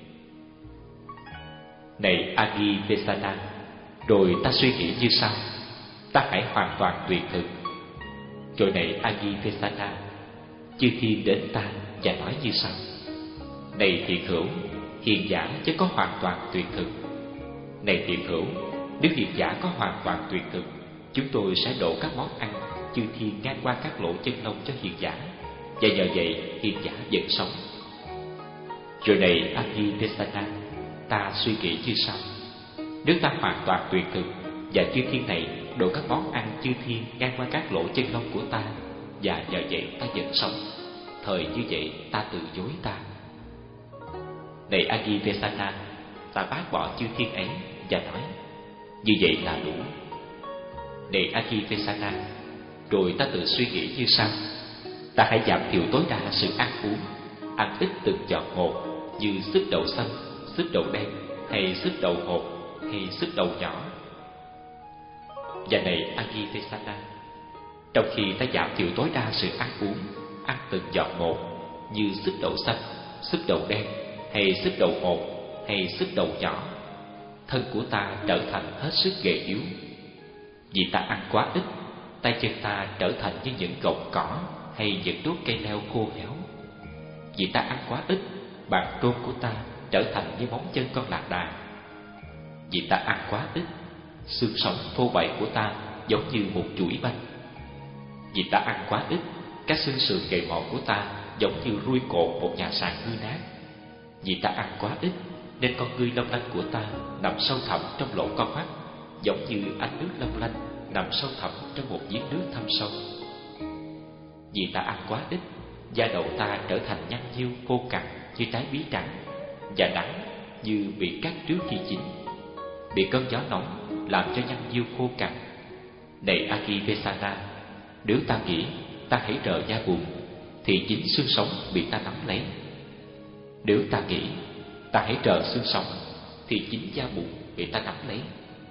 Này Agivesana, rồi ta suy nghĩ như sau: ta hãy hoàn toàn tuyệt thực. Rồi này Agivesana, chư thiên đến ta và nói như sau: này thiện hữu, hiền giả chứ có hoàn toàn tuyệt thực. Này thiện hữu, nếu hiền giả có hoàn toàn tuyệt thực, chúng tôi sẽ đổ các món ăn chư thiên ngang qua các lỗ chân lông cho hiền giả, và nhờ vậy hiền giả vẫn sống. Rồi này Agivesana, ta suy nghĩ như sau: nếu ta hoàn toàn tuyệt thực và chư thiên này đổ các món ăn chư thiên ngang qua các lỗ chân lông của ta, và nhờ vậy ta vẫn sống, thời như vậy ta từ dối ta. Này Agivesana, ta bác bỏ chư thiên ấy và nói: như vậy là đủ. Này Agivesana, rồi ta tự suy nghĩ như sau: ta hãy giảm thiểu tối đa sự ăn uống, ăn ít từng giọt một, như sức đậu xanh, sức đậu đen, hay sức đậu hột, hay sức đậu nhỏ. Và này Agivesana, trong khi ta giảm thiểu tối đa sự ăn uống, ăn từng giọt một, như sức đậu xanh, sức đậu đen, hay sức đậu hột, hay sức đậu nhỏ, thân của ta trở thành hết sức gầy yếu. Vì ta ăn quá ít, tay chân ta trở thành như những cọng cỏ hay những đốt cây leo khô héo. Vì ta ăn quá ít, bàn trôn của ta trở thành như móng chân con lạc đà. Vì ta ăn quá ít, xương sống thô bậy của ta giống như một chuỗi banh. Vì ta ăn quá ít, các xương sườn gầy mòn của ta giống như ruồi cột một nhà sàn hư nát. Vì ta ăn quá ít, nên con ngươi long lanh của ta nằm sâu thẳm trong lỗ con mắt, giống như ánh nước long lanh nằm sâu thẳm trong một giếng nước thâm sâu. Vì ta ăn quá ít, da đầu ta trở thành nhăn nheo khô cằn như trái bí trắng, và đắng như bị cắt trước khi chín, bị cơn gió nóng làm cho nhăn nheo khô cằn. Này Agivesana, nếu ta nghĩ ta hãy rờ da bùn, thì chính xương sống bị ta nắm lấy. Nếu ta nghĩ ta hãy rờ xương sống, thì chính da bùn bị ta nắm lấy.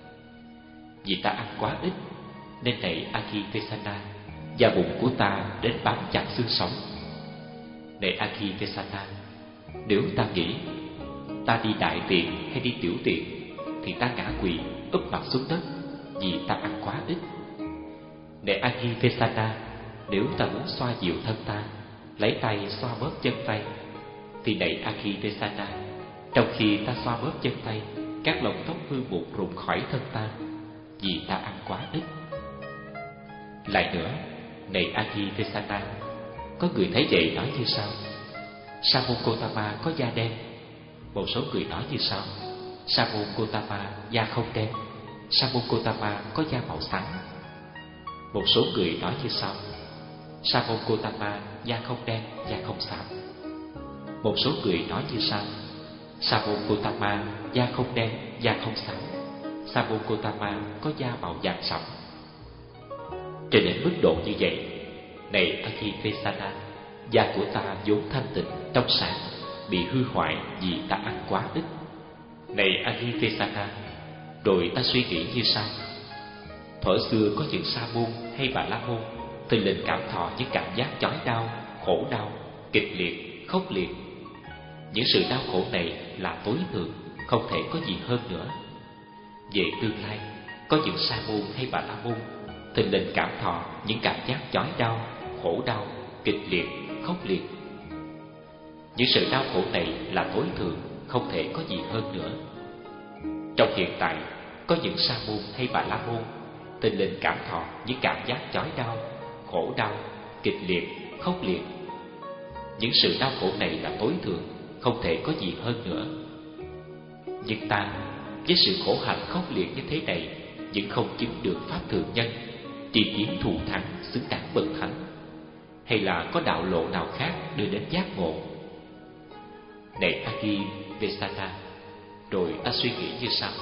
Vì ta ăn quá ít, nên này Agivesana, da bùn của ta đến bám chặt xương sống. Này Agivesana, nếu ta nghĩ ta đi đại tiện hay đi tiểu tiện, thì ta ngã quỵ úp mặt xuống đất, vì ta ăn quá ít. Này Agivesana, nếu ta muốn xoa dịu thân ta, lấy tay xoa bóp chân tay, thì này Agivesana, trong khi ta xoa bóp chân tay, các lông tóc hư mục rụng khỏi thân ta, vì ta ăn quá ít. Lại nữa, này Agivesana, có người thấy vậy nói như sau: Sa môn Gotama có da đen. Một số người nói như sau: Sa môn Gotama da không đen. Sa môn Gotama có da màu xám. Một số người nói như sau: Sa môn Gotama da không đen, da không xám. Một số người nói như sau: Sa môn Gotama da không đen, da không xám. Sa môn Gotama có da màu vàng sậm. Trên đến mức độ như vậy, này Agivesana, da của ta vốn thanh tịnh trong sáng bị hư hoại vì ta ăn quá ít. Này Agivesana, rồi ta suy nghĩ như sau: thuở xưa có những sa môn hay bà la môn thình lình cảm thọ những cảm giác chói đau, khổ đau, kịch liệt, khốc liệt. Những sự đau khổ này là tối thượng, không thể có gì hơn nữa. Về tương lai, có những sa môn hay bà la môn thình lình cảm thọ những cảm giác chói đau, khổ đau, kịch liệt, khốc liệt. Những sự đau khổ này là tối thượng, không thể có gì hơn nữa. Trong hiện tại, có những sa môn hay bà la môn thình lình cảm thọ những cảm giác chói đau, khổ đau, kịch liệt, khốc liệt. Những sự đau khổ này là tối thượng, không thể có gì hơn nữa. Nhưng ta, với sự khổ hạnh khốc liệt như thế này, vẫn không chứng được pháp thượng nhân, tri kiến thù thắng, xứng đáng bậc thánh. Hay là có đạo lộ nào khác đưa đến giác ngộ? Này Agivesana, rồi ta suy nghĩ như sau: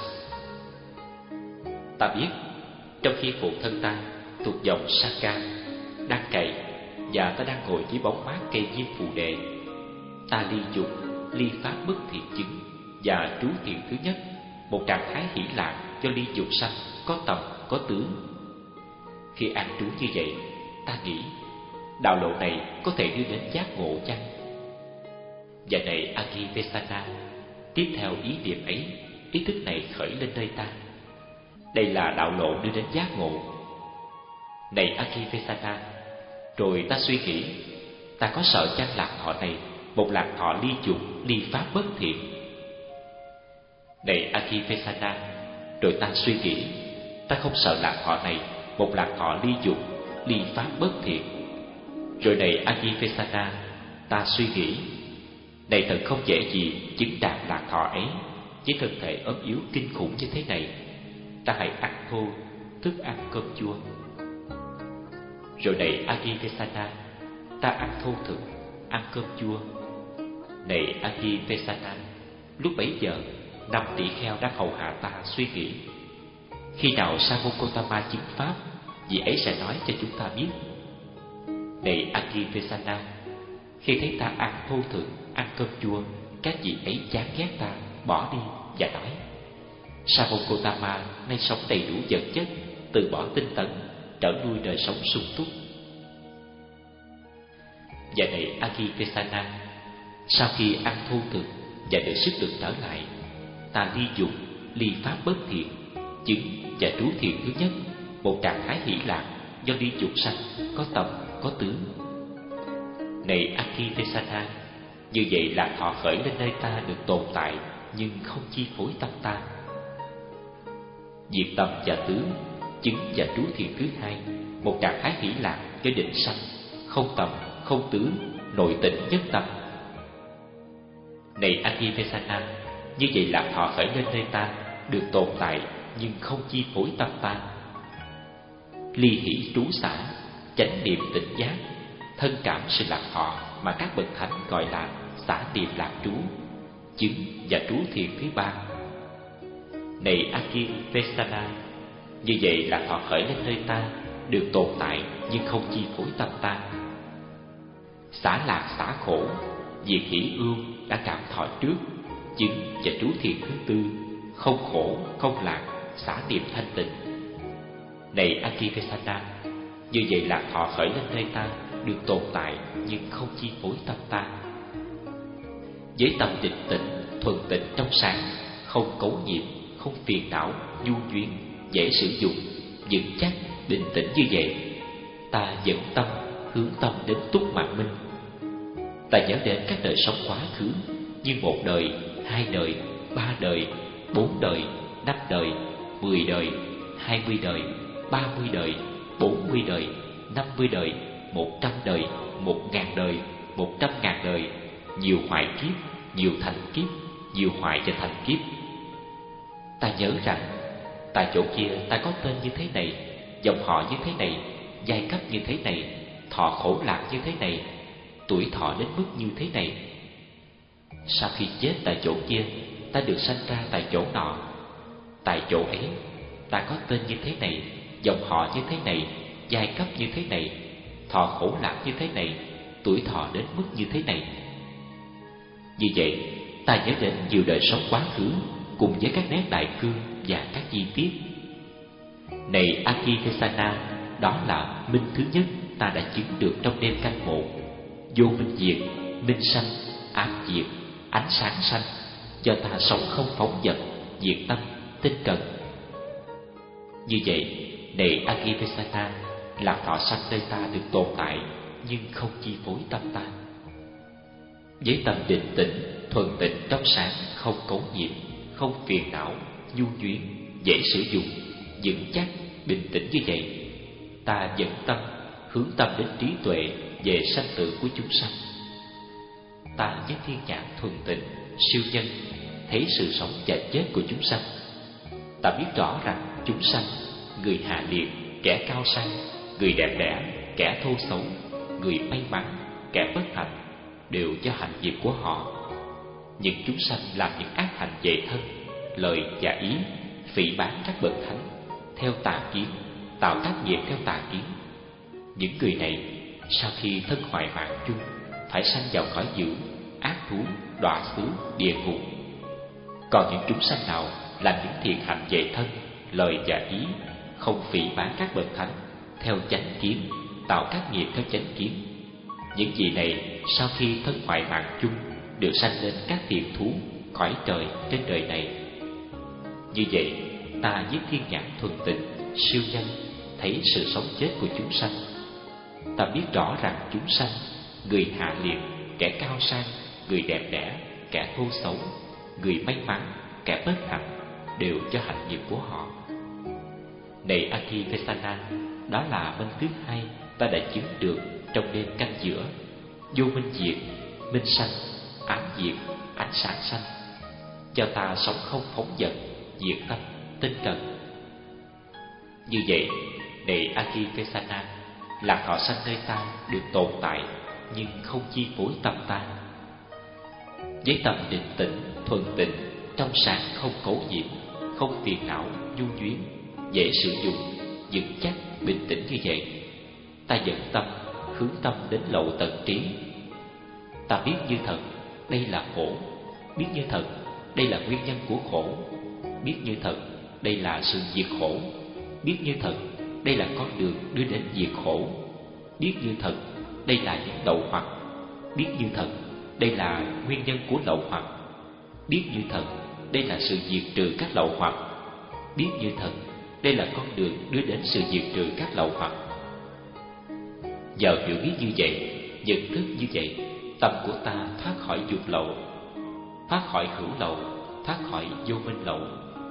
ta biết, trong khi phụ thân ta thuộc dòng Saka đang cày, và ta đang ngồi dưới bóng mát cây diêm phù đệ, ta ly dục, ly pháp bất thiện chứng và trú thiện thứ nhất, một trạng thái hỷ lạc do ly dục sanh, có tầm, có tướng. Khi an trú như vậy, ta nghĩ đạo lộ này có thể đưa đến giác ngộ chăng? Và này Akivesana, tiếp theo ý niệm ấy, ý thức này khởi lên nơi ta. Đây là đạo lộ đưa đến giác ngộ. Này Akivesana, rồi ta suy nghĩ, ta có sợ chăng lạc thọ này một lạc thọ ly dục, ly pháp bất thiện? Này Akivesana, rồi ta suy nghĩ, ta không sợ lạc thọ này một lạc thọ ly dục, ly pháp bất thiện. Rồi này Akivesana, ta suy nghĩ, này thật không dễ gì chứng đạt lạc thọ ấy với thân thể ốm yếu kinh khủng như thế này. Ta hãy ăn thô, thức ăn cơm chua. Rồi này Akivesana, ta ăn thô thực, ăn cơm chua. Này Akivesana, lúc bấy giờ năm tỷ kheo đang hầu hạ ta suy nghĩ, khi nào Sa môn Gotama chứng pháp, vị ấy sẽ nói cho chúng ta biết. Này Akivesana, khi thấy ta ăn thô thực, ăn cơm chua, các vị ấy chán ghét ta, bỏ đi và nói, Sa môn Gotama nay sống đầy đủ vật chất, từ bỏ tinh tấn, trở nuôi đời sống sung túc. Và này Akivesana, sau khi ăn thô thực và được sức lực trở lại, ta ly dục, ly pháp bất thiện, chứng và trú thiện thứ nhất, một trạng thái hỷ lạc do ly dục sanh, có tầm, có tướng. Này Akivesana, như vậy lạc thọ khởi lên nơi ta được tồn tại, nhưng không chi phối tâm ta. Diệt tầm và tướng, chứng và trú thiện thứ hai, một trạng thái hỷ lạc do định sanh, không tầm, không tướng, nội tịnh nhất tâm. Này Akivesana, như vậy lạc thọ khởi lên nơi ta được tồn tại, nhưng không chi phối tâm ta. Ly hỷ trú xả, chánh niệm tỉnh giác, thân cảm sự lạc thọ mà các bậc thánh gọi là xả niệm lạc trú, chứng và trú thiện thứ ba. Này Akivesana, như vậy lạc thọ khởi lên nơi ta được tồn tại, nhưng không chi phối tâm ta. Xả lạc xả khổ, diệt hỷ ưu đã cảm thọ trước, chứng và trú thiện thứ tư, không khổ, không lạc, xả niệm thanh tịnh. Này Akivesana, như vậy lạc thọ khởi lên nơi ta được tồn tại, nhưng không chi phối tâm ta. Với tâm định tĩnh, thuần tịnh trong sáng, không cấu nhiễm, không phiền não, nhu duyên, dễ sử dụng, vững chắc, định tĩnh như vậy, ta dẫn tâm, hướng tâm đến túc mạng minh. Ta nhớ đến các đời sống quá khứ như một đời, hai đời, ba đời, bốn đời, năm đời, mười đời, hai mươi đời, ba mươi đời, bốn mươi đời, năm mươi đời, một trăm đời, một ngàn đời, một trăm ngàn đời, nhiều hoại kiếp, nhiều thành kiếp, nhiều hoại và thành kiếp. Ta nhớ rằng tại chỗ kia ta có tên như thế này, dòng họ như thế này, giai cấp như thế này, thọ khổ lạc như thế này, tuổi thọ đến mức như thế này. Sau khi chết tại chỗ kia, ta được sanh ra tại chỗ nọ. Tại chỗ ấy, ta có tên như thế này, dòng họ như thế này, giai cấp như thế này, thọ khổ lạc như thế này, tuổi thọ đến mức như thế này. Như vậy, ta nhớ đến nhiều đời sống quá khứ cùng với các nét đại cương và các chi tiết. Này Akivesana, đó là minh thứ nhất ta đã chứng được trong đêm canh một. Vô minh diệt, minh sanh, ám diệt, ánh sáng sanh, do ta sống không phóng dật, diệt tâm, tinh cần. Như vậy, này Akivesana, lạc thọ sanh nơi ta được tồn tại, nhưng không chi phối tâm ta. Với tâm định tĩnh, thuần tịnh trong sáng, không cấu nhiễm, không phiền não, nhu duyên, dễ sử dụng, vững chắc, bình tĩnh như vậy, ta dẫn tâm, hướng tâm đến trí tuệ về sanh tử của chúng sanh. Ta với thiên nhãn thuần tịnh, siêu nhân, thấy sự sống và chết của chúng sanh. Ta biết rõ rằng chúng sanh, người hạ liệt, kẻ cao sang, người đẹp đẽ, kẻ thô xấu, người may mắn, kẻ bất hạnh, đều do hành nghiệp của họ. Những chúng sanh làm những ác hành về thân, lời và ý, phỉ báng các bậc thánh, theo tà kiến, tạo tác nghiệp theo tà kiến. Những người này sau khi thân hoại mạng chung, phải sanh vào cõi dữ, ác thú, đọa xứ, địa ngục. Còn những chúng sanh nào làm những thiện hành về thân, lời và ý, không phỉ báng các bậc thánh theo chánh kiến, tạo các nghiệp theo chánh kiến. Những gì này sau khi thân hoại mạng chung được sanh lên các thiện thú cõi trời trên đời này. Như vậy, ta với thiên nhãn thuần tịnh, siêu nhân thấy sự sống chết của chúng sanh. Ta biết rõ rằng chúng sanh, người hạ liệt, kẻ cao sang, người đẹp đẽ, kẻ thô xấu, người may mắn, kẻ bất hạnh, đều do hạnh nghiệp của họ. Này Akivesana, đó là minh thứ hai ta đã chứng được trong đêm canh giữa. Vô minh diệt, minh sanh, ám diệt, ánh sáng sanh, cho ta sống không phóng dật, diệt tâm, tinh cần. Như vậy, này Akivesana, lạc thọ sanh nơi ta được tồn tại nhưng không chi phối tâm ta. Với tâm định tĩnh, thuần tịnh, trong sáng, không cấu nhiễm, không phiền não, nhu nhuyến, dễ sử dụng, vững chắc, bình tĩnh như vậy, ta dẫn tâm, hướng tâm đến lậu tận trí. Ta biết như thật, đây là khổ. Biết như thật, đây là nguyên nhân của khổ. Biết như thật, đây là sự diệt khổ. Biết như thật, đây là con đường đưa đến diệt khổ. Biết như thật, đây là những lậu hoặc. Biết như thật, đây là nguyên nhân của lậu hoặc. Biết như thật, đây là sự diệt trừ các lậu hoặc. Biết như thật, đây là con đường đưa đến sự diệt trừ các lậu hoặc. Nhờ hiểu biết như vậy, nhận thức như vậy, tâm của ta thoát khỏi dục lậu, thoát khỏi hữu lậu, thoát khỏi vô minh lậu.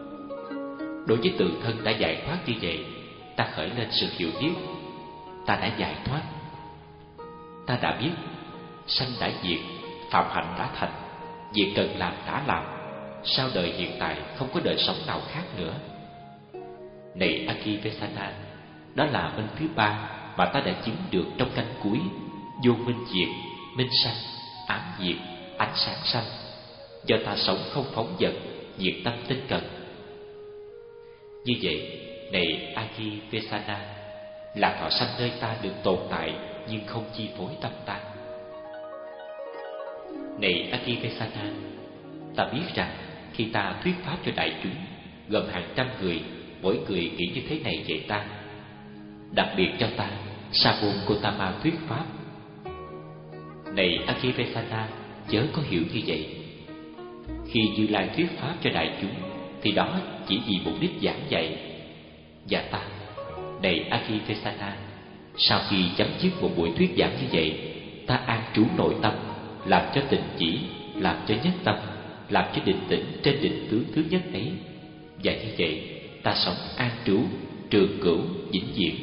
Đối với tự thân đã giải thoát như vậy, ta khởi lên sự hiểu biết. Ta đã giải thoát. Ta đã biết sanh đã diệt, phạm hạnh đã thành, việc cần làm đã làm. Sau đời hiện tại không có đời sống nào khác nữa. Này Akivesana, đó là minh thứ ba mà ta đã chứng được trong canh cuối. Vô minh diệt, minh sanh, ám diệt, ánh sáng sanh, do ta sống không phóng dật, diệt tâm tinh cần. Như vậy, này Akivesana, lạc thọ sanh nơi ta được tồn tại nhưng không chi phối tâm ta. Này Akivesana, ta biết rằng khi ta thuyết pháp cho đại chúng, gồm hàng trăm người, mỗi người nghĩ như thế này vậy ta. Đặc biệt cho ta, Sa môn Gotama thuyết pháp. Này Akivesana, chớ có hiểu như vậy. Khi Như Lai thuyết pháp cho đại chúng, thì đó chỉ vì mục đích giảng dạy. Và ta, này Akivesana, sau khi chấm dứt một buổi thuyết giảng như vậy, ta an trú nội tâm, làm cho tịnh chỉ, làm cho nhất tâm, làm cho định tĩnh trên định tướng thứ nhất ấy. Và như vậy, ta sống an trú, trường cửu, vĩnh viễn.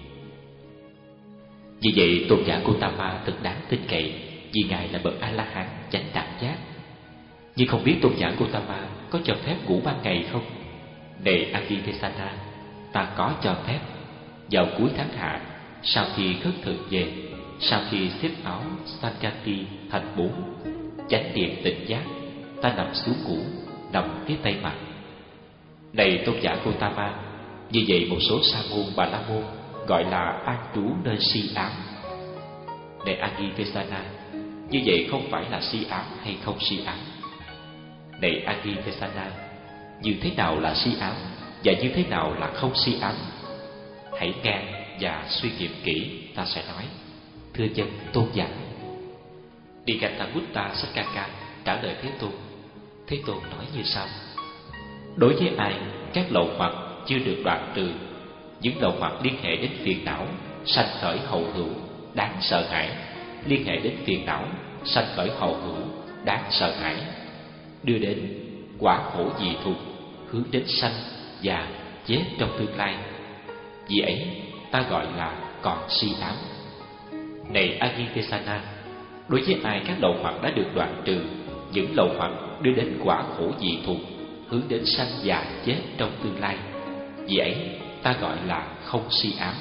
Vì vậy, tôn giả Gotama thật đáng tin cậy, vì ngài là bậc A La Hán chánh đẳng giác. Nhưng không biết tôn giả Gotama có cho phép ngủ ban ngày không? Này Akivesana, ta có cho phép. Vào cuối tháng hạ, sau khi khất thực về, sau khi xếp áo Sankati thành bốn, chánh niệm tỉnh giác, ta nằm xuống ngủ, nằm phía tây mặt. Này tôn giả Gotama, như vậy một số sa môn Bà La Môn gọi là an trú nơi si ám. Này Akivesana, như vậy không phải là si ám hay không si ám? Này Akivesana, như thế nào là si ám và như thế nào là không si ám? Hãy nghe và suy nghiệm kỹ, ta sẽ nói. Thưa dân tôn giả. Digantagutta Saccaka trả lời Thế Tôn. Thế Tôn nói như sau: đối với ai các lậu hoặc chưa được đoạn trừ, những lậu hoặc liên hệ đến phiền não, sanh khởi hậu hữu, đáng sợ hãi, liên hệ đến phiền não, sanh khởi hậu hữu, đáng sợ hãi, đưa đến quả khổ dị thục, hướng đến sanh và chết trong tương lai. Vì ấy ta gọi là còn si ám. Này Akivesana, đối với ai các lậu hoặc đã được đoạn trừ, những lậu hoặc đưa đến quả khổ dị thục, hướng đến sanh và chết trong tương lai. Vì ấy ta gọi là không si ám.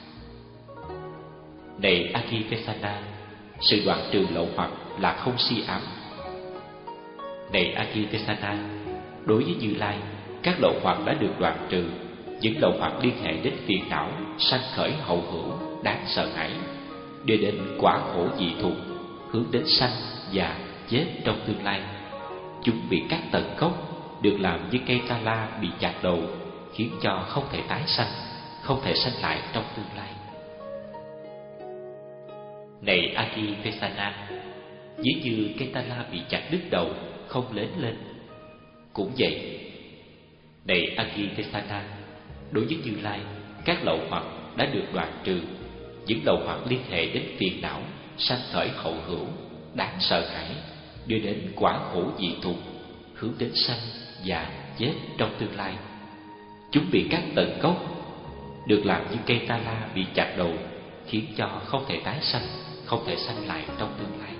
Này Akivesana, sự đoạn trừ lậu hoặc là không si ám. Này Akivesana, đối với Như Lai, các lậu hoặc đã được đoạn trừ, những lậu hoặc liên hệ đến phiền não, sanh khởi hậu hữu, đáng sợ hãi, đưa đến quả khổ dị thục, hướng đến sanh và chết trong tương lai. Chúng bị cắt tận gốc, được làm như cây ta la bị chặt đầu, khiến cho không thể tái sanh, không thể sanh lại trong tương lai. Này Akivesana, ví như cây ta la bị chặt đứt đầu, không lớn lên. Cũng vậy, này Akivesana, đối với Như Lai, các lậu hoặc đã được đoạn trừ. Những lậu hoặc liên hệ đến phiền não, sanh khởi hậu hữu, đáng sợ hãi, đưa đến quả khổ dị thục, hướng đến sanh, già, chết trong tương lai. Chúng bị cắt tận gốc, được làm như cây ta la bị chặt đầu, khiến cho không thể tái sanh, không thể sanh lại trong tương lai.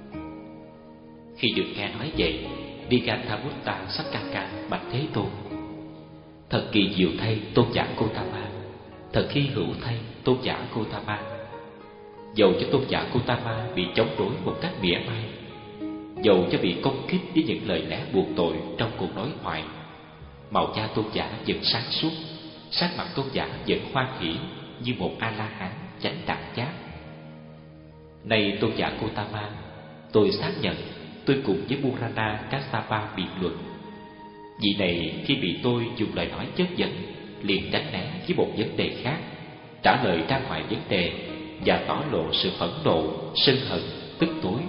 Khi được nghe nói vậy, Niganthaputta Sakkaka bạch Thế Tôn: thật kỳ diệu thay tôn giả Gotama, thật hy hữu thay tôn giả Gotama. Dầu cho tôn giả Gotama bị chống đối một cách mỉa mai, dầu cho bị công kích với những lời lẽ buộc tội trong cuộc đối thoại, màu da tôn giả vẫn sáng suốt, sắc mặt tôn giả vẫn hoan hỷ như một A-la-hán chánh đẳng giác. Này tôn giả Gotama, tôi xác nhận tôi cùng với Purana Kassapa biện luận. Vị này khi bị tôi dùng lời nói chất vấn, liền tránh né với một vấn đề khác, trả lời ra ngoài vấn đề và tỏ lộ sự phẫn nộ, sân hận, tức tối.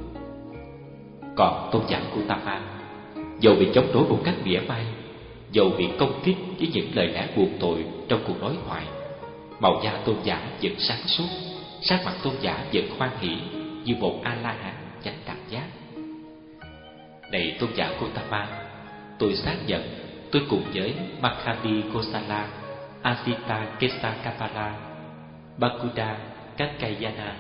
Còn tôn giả Gotama, dầu bị chống đối một cách mỉa mai, dầu bị công kích với những lời lẽ buộc tội trong cuộc đối thoại, màu da tôn giả vẫn sáng suốt, sắc mặt tôn giả vẫn hoan hỷ như một A-la-hán chánh đẳng giác. Này tôn giả Gotama, tôi xác nhận tôi cùng với Makkhadi Kosala, Asita Kesakapala, Bakuda Katkayana,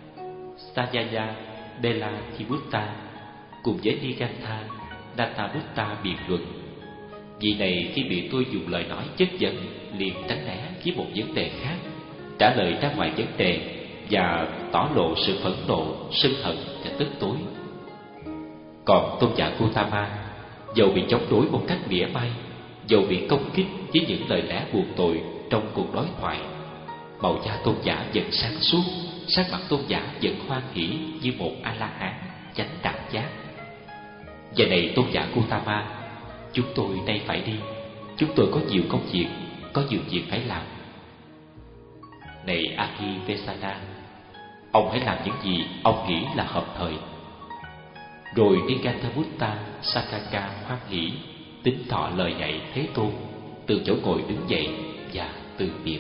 Sajaya Bela Thibutta cùng với Nigantha Nathabutta biện luận. Vì này khi bị tôi dùng lời nói chất vấn, liền tránh né với một vấn đề khác, trả lời ra ngoài vấn đề và tỏ lộ sự phẫn nộ, sân hận và tức tối. Còn tôn giả Gotama, dầu bị chống đối một cách mỉa mai, dầu bị công kích với những lời lẽ buộc tội trong cuộc đối thoại, màu da tôn giả vẫn sáng suốt, sắc mặt tôn giả vẫn hoan hỷ như một A-la-hán chánh đẳng giác. Giờ này tôn giả Gotama, chúng tôi nay phải đi, chúng tôi có nhiều công việc, có nhiều việc phải làm. Này Akivesana, ông hãy làm những gì ông nghĩ là hợp thời. Rồi Niganthaputta Sakkaka hoan hỷ tín thọ lời dạy Thế Tôn, từ chỗ ngồi đứng dậy và từ biệt.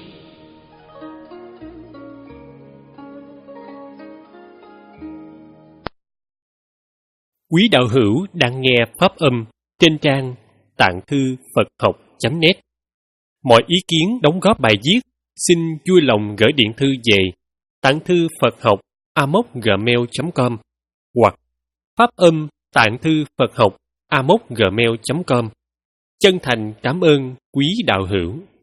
Quý đạo hữu đang nghe pháp âm trên trang tạng thư Phật học chấm net. Mọi ý kiến đóng góp bài viết xin vui lòng gửi điện thư về tạng thư Phật học a m o c gmail chấm com hoặc pháp âm tạng thư Phật học a m o c gmail chấm com. Chân thành cảm ơn quý đạo hữu.